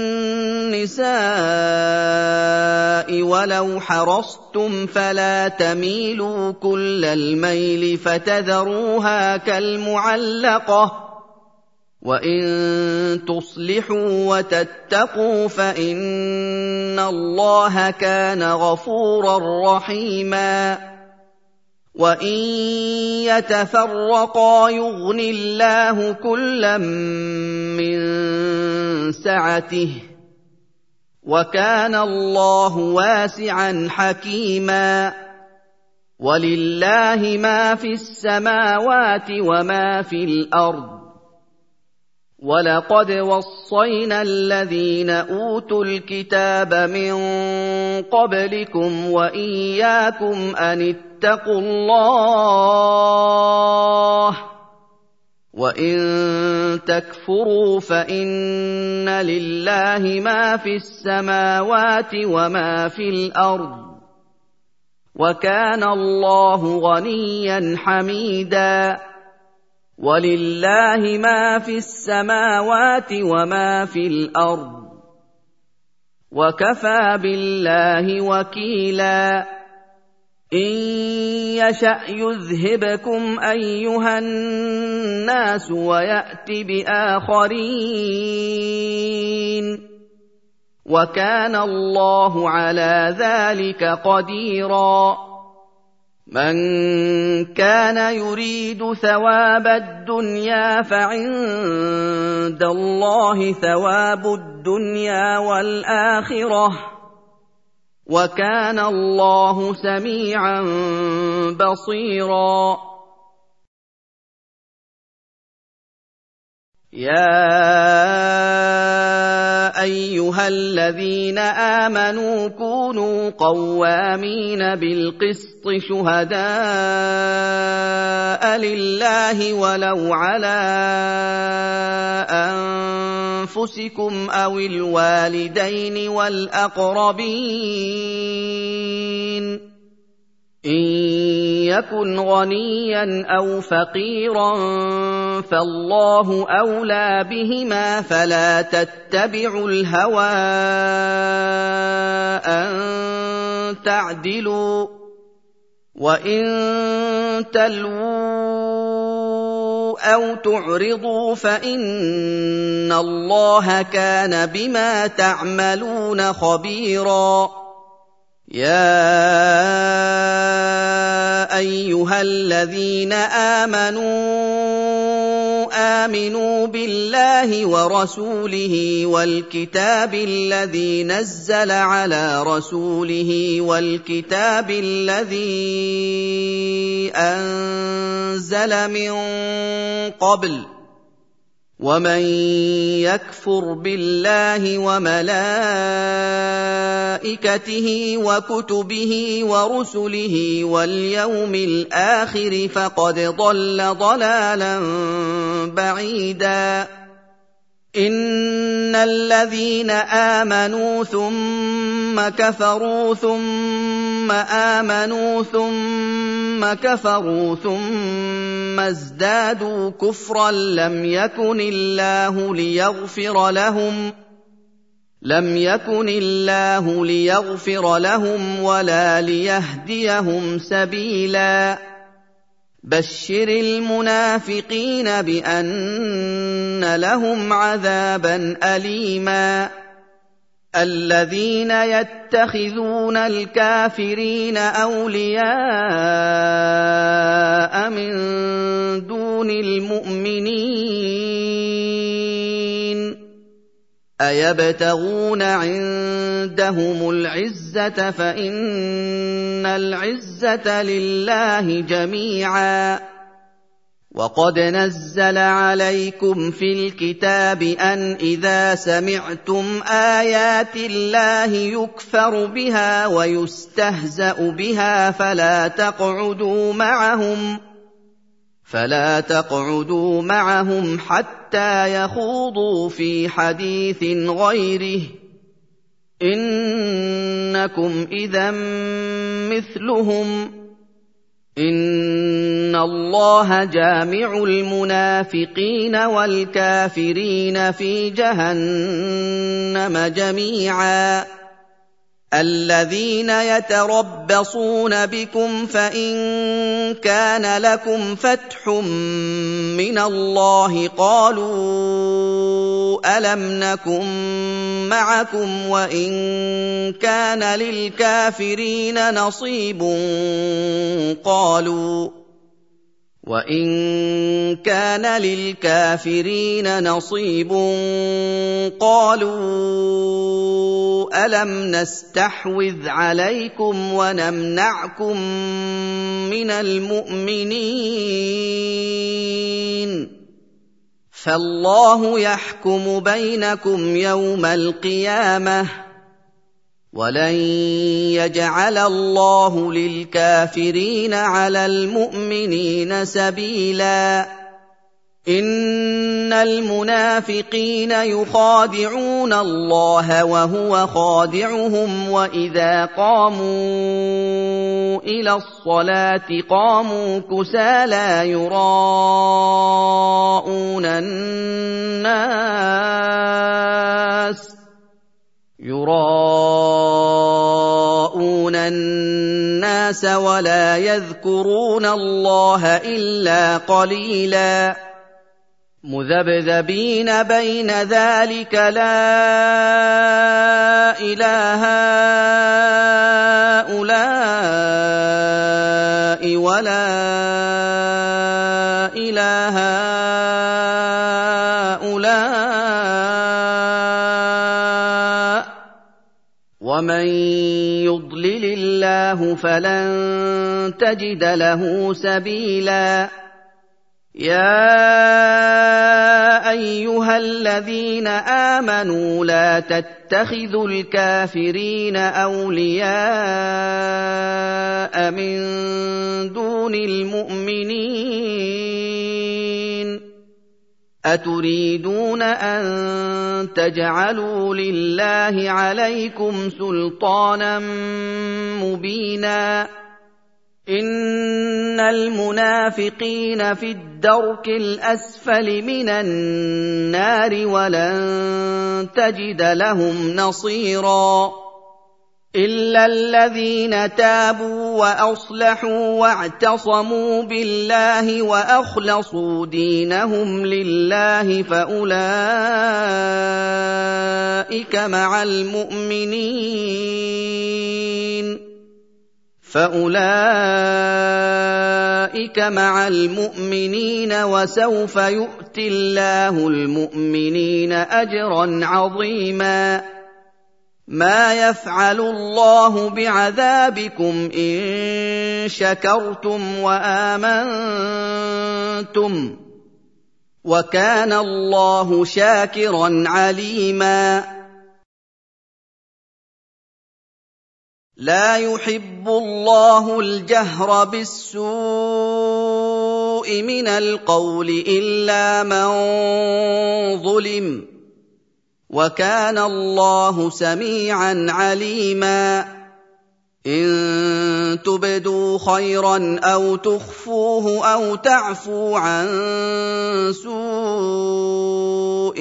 النساء ولو حرصتم فلا تميلوا كل الميل فتذروها كالمعلقة وإن تصلحوا وتتقوا فإن الله كان غفورا رحيما وإن يتفرقا يغن الله كلا من سعته وكان الله واسعا حكيما ولله ما في السماوات وما في الأرض وَلَقَدْ وَصَّيْنَا الَّذِينَ أُوتُوا الْكِتَابَ مِن قَبْلِكُمْ وَإِيَّاكُمْ أَنِ اتقوا الله وإن تكفروا فإن لله ما في السماوات وما في الأرض وكان الله غنيا حميدا ولله ما في السماوات وما في الأرض وكفى بالله وكيلا إن يشأ يذهبكم أيها الناس ويأت بآخرين وكان الله على ذلك قديرا من كان يريد ثواب الدنيا فعند الله ثواب الدنيا والآخرة وكان الله سميعا بصيرا يا أيها الذين آمنوا كونوا قوامين بالقسط شهداء لله ولو على أنفسكم أو الوالدين والأقربين إن يكن غنيا أو فقيرا فالله أولى بهما فلا تتبعوا الهوى أن تعدلوا وإن تلووا أو تعرضوا فإن الله كان بما تعملون خبيرا يا أيها الذين آمنوا آمنوا بالله ورسوله والكتاب الذي نزل على رسوله والكتاب الذي أنزل من قبل ومن يكفر بالله وملائكته وكتبه ورسله واليوم الآخر فقد ضل ضلالا بعيدا إن الذين آمنوا ثم كفروا ثم آمنوا ثم كفروا ثم ازدادوا كفرا لم يكن الله ليغفر لهم لم يكن الله ليغفر لهم ولا ليهديهم سبيلا بشر المنافقين بأن لهم عذابا أليما الذين يتخذون الكافرين أولياء من دون المؤمنين أيبتغون عندهم العزة فإن العزة لله جميعا وقد نزل عليكم في الكتاب أن إذا سمعتم آيات الله يكفر بها ويستهزأ بها فلا تقعدوا معهم فلا تقعدوا معهم حتى يخوضوا في حديث غيره إنكم إذا مثلهم إن الله جامع المنافقين والكافرين في جهنم جميعا الذين يتربصون بكم فإن كان لكم فتح من الله قالوا ألم نكن معكم وإن كان للكافرين نصيب قالوا وَإِن كَانَ لِلْكَافِرِينَ نَصِيبٌ قَالُوا أَلَمْ نَسْتَحْوِذْ عَلَيْكُمْ وَنَمْنَعْكُمْ مِنَ الْمُؤْمِنِينَ فَاللَّهُ يَحْكُمُ بَيْنَكُمْ يَوْمَ الْقِيَامَةِ وَلَن يَجْعَلَ اللَّهُ لِلْكَافِرِينَ عَلَى الْمُؤْمِنِينَ سَبِيلًا إِنَّ الْمُنَافِقِينَ يُخَادِعُونَ اللَّهَ وَهُوَ خَادِعُهُمْ وَإِذَا قَامُوا إِلَى الصَّلَاةِ قَامُوا كُسَالَىٰ يُرَاءُونَ النَّاسَ يُرَاءُونَ النَّاسَ وَلَا يَذْكُرُونَ اللَّهَ إِلَّا قَلِيلًا مُذَبْذَبِينَ بَيْنَ ذَٰلِكَ لَا إِلَىٰ هَٰؤُلَاءِ وَلَا إِلَىٰ هَٰؤُلَاءِ ۚ وَمَن يُضْلِلِ اللَّهُ فَلَن تَجِدَ لَهُ سَبِيلًا يَا أَيُّهَا الَّذِينَ آمَنُوا لَا تَتَّخِذُوا الْكَافِرِينَ أَوْلِيَاءَ مِن دُونِ الْمُؤْمِنِينَ أَتُرِيدُونَ أَن تَجْعَلُوا لِلَّهِ عَلَيْكُمْ سُلْطَانًا مُّبِينًا إِنَّ الْمُنَافِقِينَ فِي الدَّرْكِ الْأَسْفَلِ مِنَ النَّارِ وَلَن تَجِدَ لَهُمْ نَصِيرًا إِلَّا الَّذِينَ تَابُوا وَأَصْلَحُوا وَاعْتَصَمُوا بِاللَّهِ وَأَخْلَصُوا دِينَهُمْ لِلَّهِ فَأُولَٰئِكَ مَعَ الْمُؤْمِنِينَ فَأُولَٰئِكَ مَعَ الْمُؤْمِنِينَ وَسَوْفَ يُؤْتِ اللَّهُ الْمُؤْمِنِينَ أَجْرًا عَظِيمًا مَا يَفْعَلُ اللَّهُ بِعَذَابِكُمْ إِن شَكَرْتُمْ وَآمَنتُمْ وَكَانَ اللَّهُ شَاكِرًا عَلِيمًا لَا يُحِبُّ اللَّهُ الْجَهْرَ بِالسُّوءِ مِنَ الْقَوْلِ إِلَّا مَن ظُلِمَ وَكَانَ اللَّهُ سَمِيعًا عَلِيمًا إِن تُبْدُوا خَيْرًا أَوْ تُخْفُوهُ أَوْ تَعْفُوا عَن سُوءٍ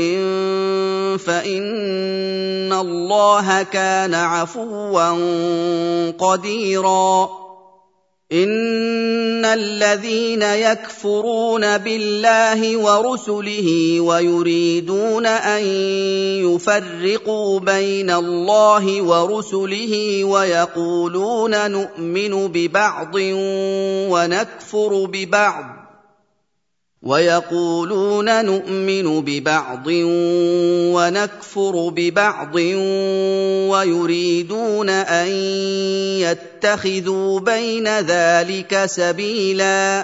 فَإِنَّ اللَّهَ كَانَ عَفُوًّا قَدِيرًا إِنَّ الَّذِينَ يَكْفُرُونَ بِاللَّهِ وَرُسُلِهِ وَيُرِيدُونَ أَن يُفَرِّقُوا بَيْنَ اللَّهِ وَرُسُلِهِ وَيَقُولُونَ نُؤْمِنُ بِبَعْضٍ وَنَكْفُرُ بِبَعْضٍ وَيَقُولُونَ نُؤْمِنُ بِبَعْضٍ وَنَكْفُرُ بِبَعْضٍ وَيُرِيدُونَ أَن يَتَّخِذُوا بَيْنَ ذَلِكَ سَبِيلًا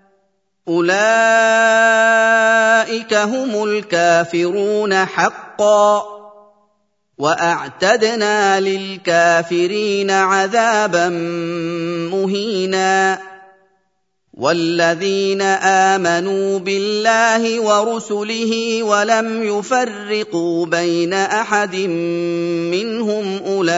أُولَٰئِكَ هُمُ الْكَافِرُونَ حَقًّا وَأَعْتَدْنَا لِلْكَافِرِينَ عَذَابًا مُّهِينًا وَالَّذِينَ آمَنُوا بِاللَّهِ وَرُسُلِهِ وَلَمْ يُفَرِّقُوا بَيْنَ أَحَدٍ مِّنْهُمْ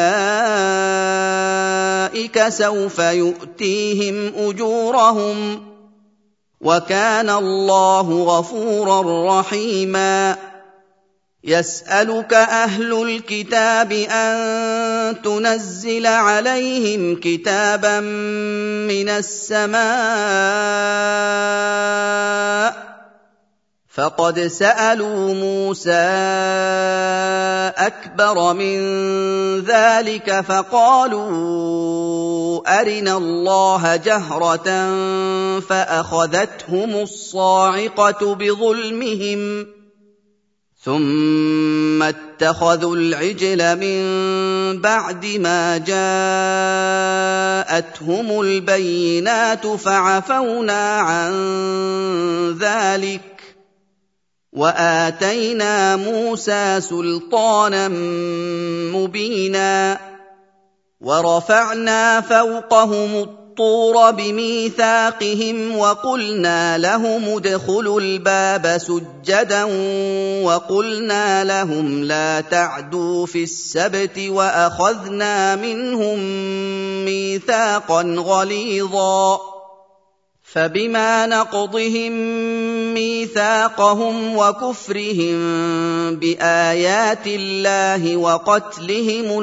أُولَٰئِكَ سَوْفَ يُؤْتِيهِمْ أُجُورَهُمْ وَكَانَ اللَّهُ غَفُورًا رَّحِيمًا يَسْأَلُكَ أَهْلُ الْكِتَابِ أَن تُنَزِّلَ عَلَيْهِمْ كِتَابًا مِّنَ السَّمَاءِ فَقَدْ سَأَلُوا مُوسَىٰ أَكْبَرَ مِن ذَٰلِكَ فَقَالُوا أَرِنَا اللَّهَ جَهْرَةً فَأَخَذَتْهُمُ الصَّاعِقَةُ بِظُلْمِهِمْ ثُمَّ اتَّخَذُوا الْعِجْلَ مِن بَعْدِ مَا جَاءَتْهُمُ الْبَيِّنَاتُ فَعَفَوْنَا عَن ذَلِكَ وَآتَيْنَا مُوسَىٰ سُلْطَانًا مُّبِينًا وَرَفَعْنَا فَوْقَهُمُ الطُّورَ بِمِيثَاقِهِمْ وَقُلْنَا لَهُمُ ادْخُلُوا الْبَابَ سُجَّدًا وَقُلْنَا لَهُمْ لَا تَعْدُوا فِي السَّبْتِ وَأَخَذْنَا مِنْهُم مِّيثَاقًا غَلِيظًا فَبِمَا نَقْضِهِم مِّيثَاقَهُمْ وَكُفْرِهِم بِآيَاتِ اللَّهِ وَقَتْلِهِمُ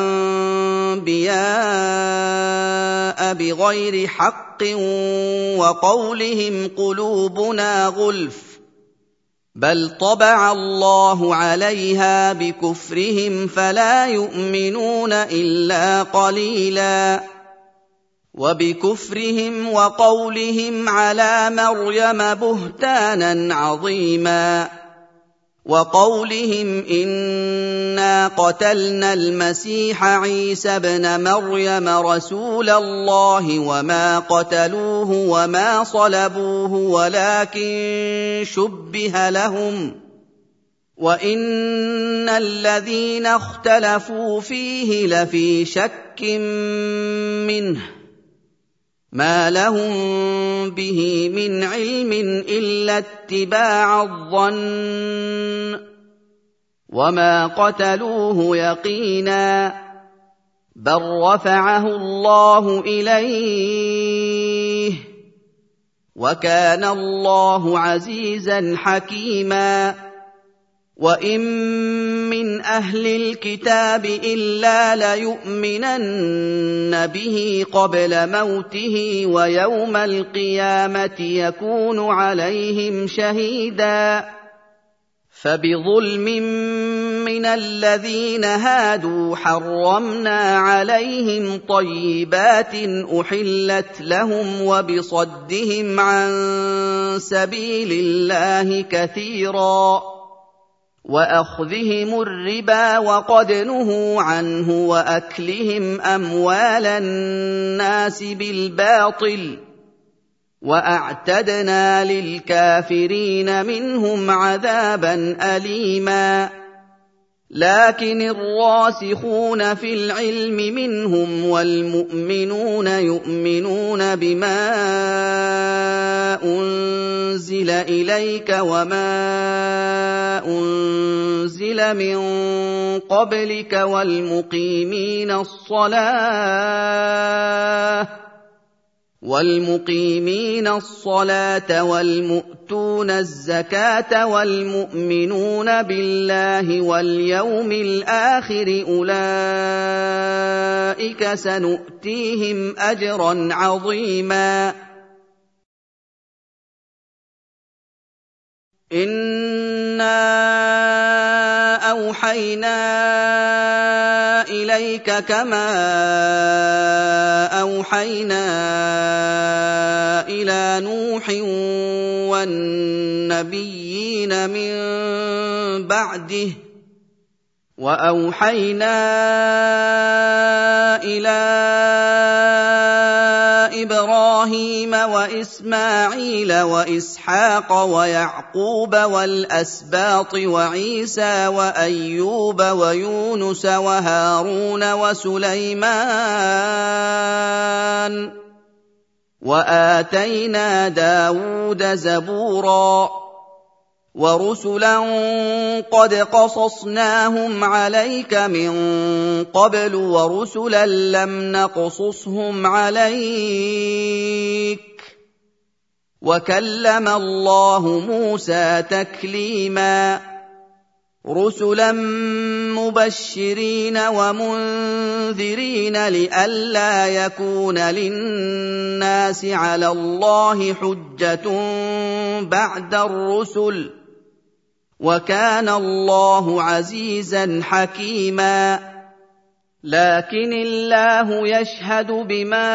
الْأَنبِيَاءَ بِغَيْرِ حَقٍّ وَقَوْلِهِمْ قُلُوبُنَا غُلْفٌ بَلْ طَبَعَ اللَّهُ عَلَيْهَا بِكُفْرِهِمْ فَلَا يُؤْمِنُونَ إِلَّا قَلِيلًا وَبِكُفْرِهِمْ وَقَوْلِهِمْ عَلَىٰ مَرْيَمَ بُهْتَانًا عَظِيمًا وَقَوْلِهِمْ إِنَّا قَتَلْنَا الْمَسِيحَ عِيسَى ابْنَ مَرْيَمَ رَسُولَ اللَّهِ وَمَا قَتَلُوهُ وَمَا صَلَبُوهُ وَلَٰكِن شُبِّهَ لَهُمْ وَإِنَّ الَّذِينَ اخْتَلَفُوا فِيهِ لَفِي شَكٍّ مِّنْهُ مَا لَهُم بِهِ مِنْ عِلْمٍ إِلَّا اتِّبَاعَ الظَّنِّ وَمَا قَتَلُوهُ يَقِينًا بَل رَّفَعَهُ اللَّهُ إِلَيْهِ وَكَانَ اللَّهُ عَزِيزًا حَكِيمًا وَإِن مِّنْ أَهْلِ الْكِتَابِ إِلَّا لَيُؤْمِنَنَّ بِهِ قَبْلَ مَوْتِهِ وَيَوْمَ الْقِيَامَةِ يَكُونُ عَلَيْهِمْ شَهِيدًا فَبِظُلْمٍ مِّنَ الَّذِينَ هَادُوا حَرَّمْنَا عَلَيْهِمْ طَيِّبَاتٍ أُحِلَّتْ لَهُمْ وَبِصَدِّهِمْ عَن سَبِيلِ اللَّهِ كَثِيرًا وَأَخْذِهِمُ الرِّبَا وَقَدْ نُهُوا عَنْهُ وَأَكْلِهِمْ أَمْوَالَ النَّاسِ بِالْبَاطِلِ وَأَعْتَدْنَا لِلْكَافِرِينَ مِنْهُمْ عَذَابًا أَلِيمًا لَكِنِ الرَّاسِخُونَ فِي الْعِلْمِ مِنْهُمْ وَالْمُؤْمِنُونَ يُؤْمِنُونَ بِمَا أُنزِلَ إِلَيْكَ وَمَا أُنزِلَ مِن قَبْلِكَ وَالْمُقِيمِينَ الصَّلَاةَ وَالْمُقِيمِينَ الصَّلَاةَ وَالْمُؤْتُونَ الزَّكَاةَ وَالْمُؤْمِنُونَ بِاللَّهِ وَالْيَوْمِ الْآخِرِ أُولَٰئِكَ سَنُؤْتِيهِمْ أَجْرًا عَظِيمًا إِنَّا أَوْحَيْنَا إِلَيْكَ كَمَا أَوْحَيْنَا إِلَىٰ نُوحٍ وَالنَّبِيِّينَ مِن بَعْدِهِ وَأَوْحَيْنَا إِلَىٰ إِبْرَاهِيمَ وَإِسْمَاعِيلَ وَإِسْحَاقَ وَيَعْقُوبَ وَالْأَسْبَاطِ وَعِيسَىٰ وَأَيُّوبَ وَيُونُسَ وَهَارُونَ وَسُلَيْمَانَ وَآتَيْنَا دَاوُودَ زَبُورًا وَرُسُلًا قَدْ قَصَصْنَاهُمْ عَلَيْكَ مِن قَبْلُ وَرُسُلًا لَّمْ نَقْصُصْهُمْ عَلَيْكَ وَكَلَّمَ اللَّهُ مُوسَىٰ تَكْلِيمًا رُسُلًا مُّبَشِّرِينَ وَمُنذِرِينَ لِئَلَّا يَكُونَ لِلنَّاسِ عَلَى اللَّهِ حُجَّةٌ بَعْدَ الرُّسُلِ وَكَانَ اللَّهُ عَزِيزًا حَكِيمًا لَكِنِ اللَّهُ يَشْهَدُ بِمَا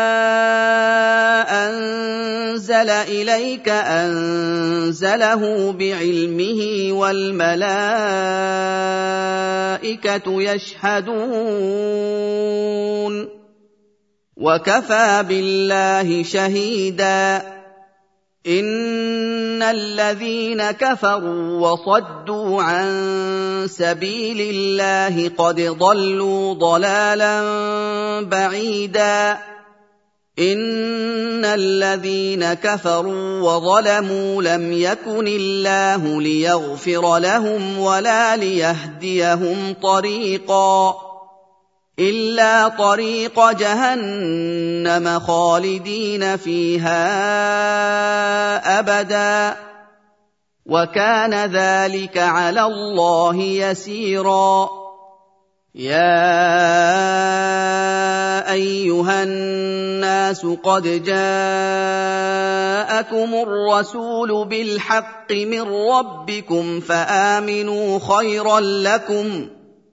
أَنزَلَ إِلَيْكَ أَنزَلَهُ بِعِلْمِهِ وَالْمَلَائِكَةُ يَشْهَدُونَ وَكَفَىٰ بِاللَّهِ شَهِيدًا إِنَّ الَّذِينَ كَفَرُوا وَصَدُّوا عَن سَبِيلِ اللَّهِ قَدْ ضَلُّوا ضَلَالًا بَعِيدًا إِنَّ الَّذِينَ كَفَرُوا وَظَلَمُوا لَمْ يَكُنِ اللَّهُ لِيَغْفِرَ لَهُمْ وَلَا لِيَهْدِيَهُمْ طَرِيقًا إِلَّا طَرِيقَ جَهَنَّمَ خَالِدِينَ فِيهَا أَبَدًا وَكَانَ ذَلِكَ عَلَى اللَّهِ يَسِيرًا يَا أَيُّهَا النَّاسُ قَدْ جَاءَكُمُ الرَّسُولُ بِالْحَقِّ مِنْ رَبِّكُمْ فَآمِنُوا خَيْرًا لَكُمْ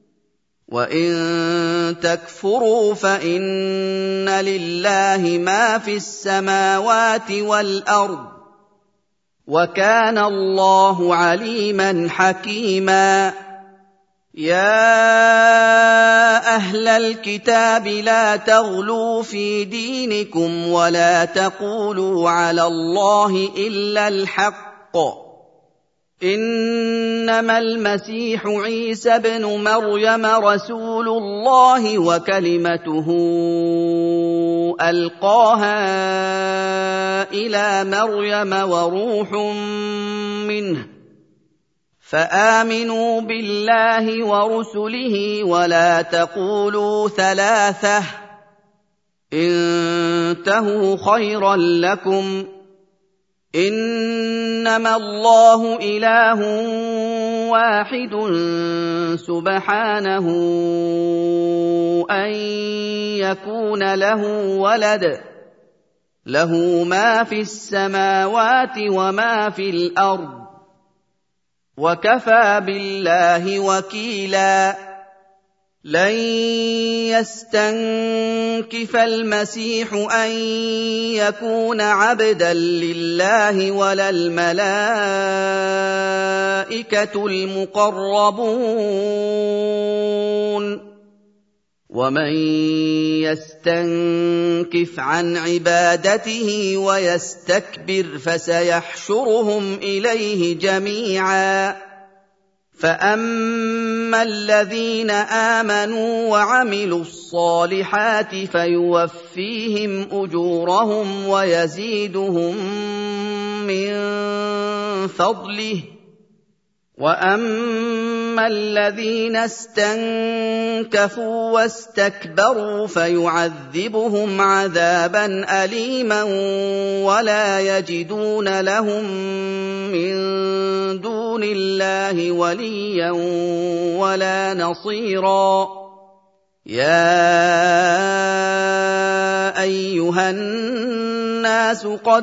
وَإِن تَكْفُرُوا فَإِنَّ لِلَّهِ مَا فِي السَّمَاوَاتِ وَالْأَرْضِ وَكَانَ اللَّهُ عَلِيمًا حَكِيمًا يَا أَهْلَ الْكِتَابِ لَا تَغْلُوا فِي دِينِكُمْ وَلَا تَقُولُوا عَلَى اللَّهِ إِلَّا الْحَقَّ إِنَّمَا الْمَسِيحُ عِيسَى ابْنُ مَرْيَمَ رَسُولُ اللَّهِ وَكَلِمَتُهُ أَلْقَاهَا إِلَىٰ مَرْيَمَ وَرُوحٌ مِّنْهُ فَآمِنُوا بِاللَّهِ وَرُسُلِهِ وَلَا تَقُولُوا ثَلَاثَةٌ انتهوا خَيْرًا لَّكُمْ إِنَّمَا اللَّهُ إِلَٰهٌ وَاحِدٌ سُبْحَانَهُ أَن يَكُونَ لَهُ وَلَدٌ لَّهُ مَا فِي السَّمَاوَاتِ وَمَا فِي الْأَرْضِ وَكَفَىٰ بِاللَّهِ وَكِيلًا لَن يَسْتَنكِفَ الْمَسِيحُ أَن يَكُونَ عَبْدًا لِّلَّهِ وَلَا الْمَلَائِكَةُ الْمُقَرَّبُونَ وَمَن يَسْتَنكِفْ عَنْ عِبَادَتِهِ وَيَسْتَكْبِرْ فَسَيَحْشُرُهُمْ إِلَيْهِ جَمِيعًا فَأَمَّا الَّذِينَ آمَنُوا وَعَمِلُوا الصَّالِحَاتِ فَيُوَفِّيهِمْ أُجُورَهُمْ وَيَزِيدُهُم مِّن فَضْلِهِ وَأَمَّا الَّذِينَ اسْتَنكَفُوا وَاسْتَكْبَرُوا فَيُعَذِّبُهُمْ عَذَابًا أَلِيمًا وَلَا يَجِدُونَ لَهُم مِّن دُونِ اللَّهِ وَلِيًّا وَلَا نَصِيرًا يَا أَيُّهَا النَّاسُ قَدْ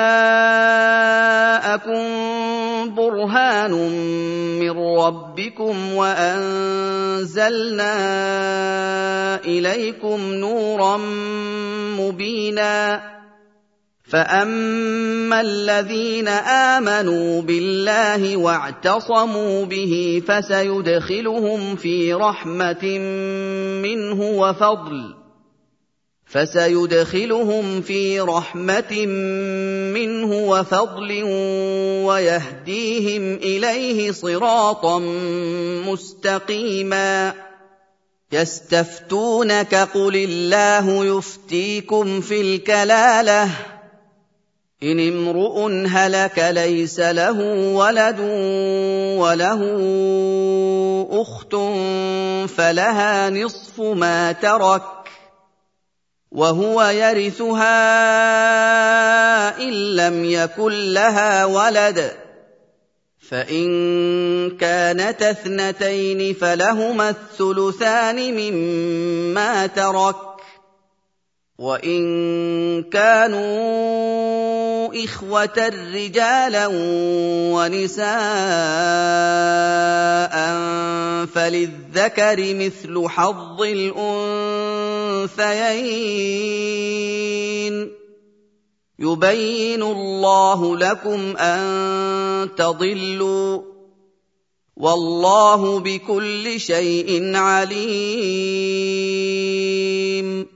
جَاءَكُم بُرْهَانٌ مِّن رَّبِّكُمْ وَأَنزَلْنَا إِلَيْكُمْ نُورًا مُّبِينًا فَأَمَّا الَّذِينَ آمَنُوا بِاللَّهِ وَاعْتَصَمُوا بِهِ فَسَيُدْخِلُهُمْ فِي رَحْمَةٍ مِّنْهُ وَفَضْلٍ فَسَيُدْخِلُهُمْ فِي رَحْمَةٍ مِّنْهُ وَفَضْلٍ وَيَهْدِيهِمْ إِلَيْهِ صِرَاطًا مُّسْتَقِيمًا يَسْتَفْتُونَكَ قُلِ اللَّهُ يُفْتِيكُمْ فِي الْكَلَالَةِ إِنِ امْرُؤٌ هَلَكَ لَيْسَ لَهُ وَلَدٌ وَلَهُ أُخْتٌ فَلَهَا نِصْفُ مَا تَرَكَ وَهُوَ يَرِثُهَا إِن لَّمْ يَكُن لَّهَا وَلَدٌ فَإِن كَانَتَا اثْنَتَيْنِ فَلَهُمَا الثُّلُثَانِ مِمَّا تَرَكَ وَإِن كَانُوا إِخْوَةً رِّجَالًا وَنِسَاءً فَلِلذَّكَرِ مِثْلُ حَظِّ الْأُنثَيَيْنِ يُبَيِّنُ اللَّهُ لَكُمْ أَن تَضِلُّوا وَاللَّهُ بِكُلِّ شَيْءٍ عَلِيمٌ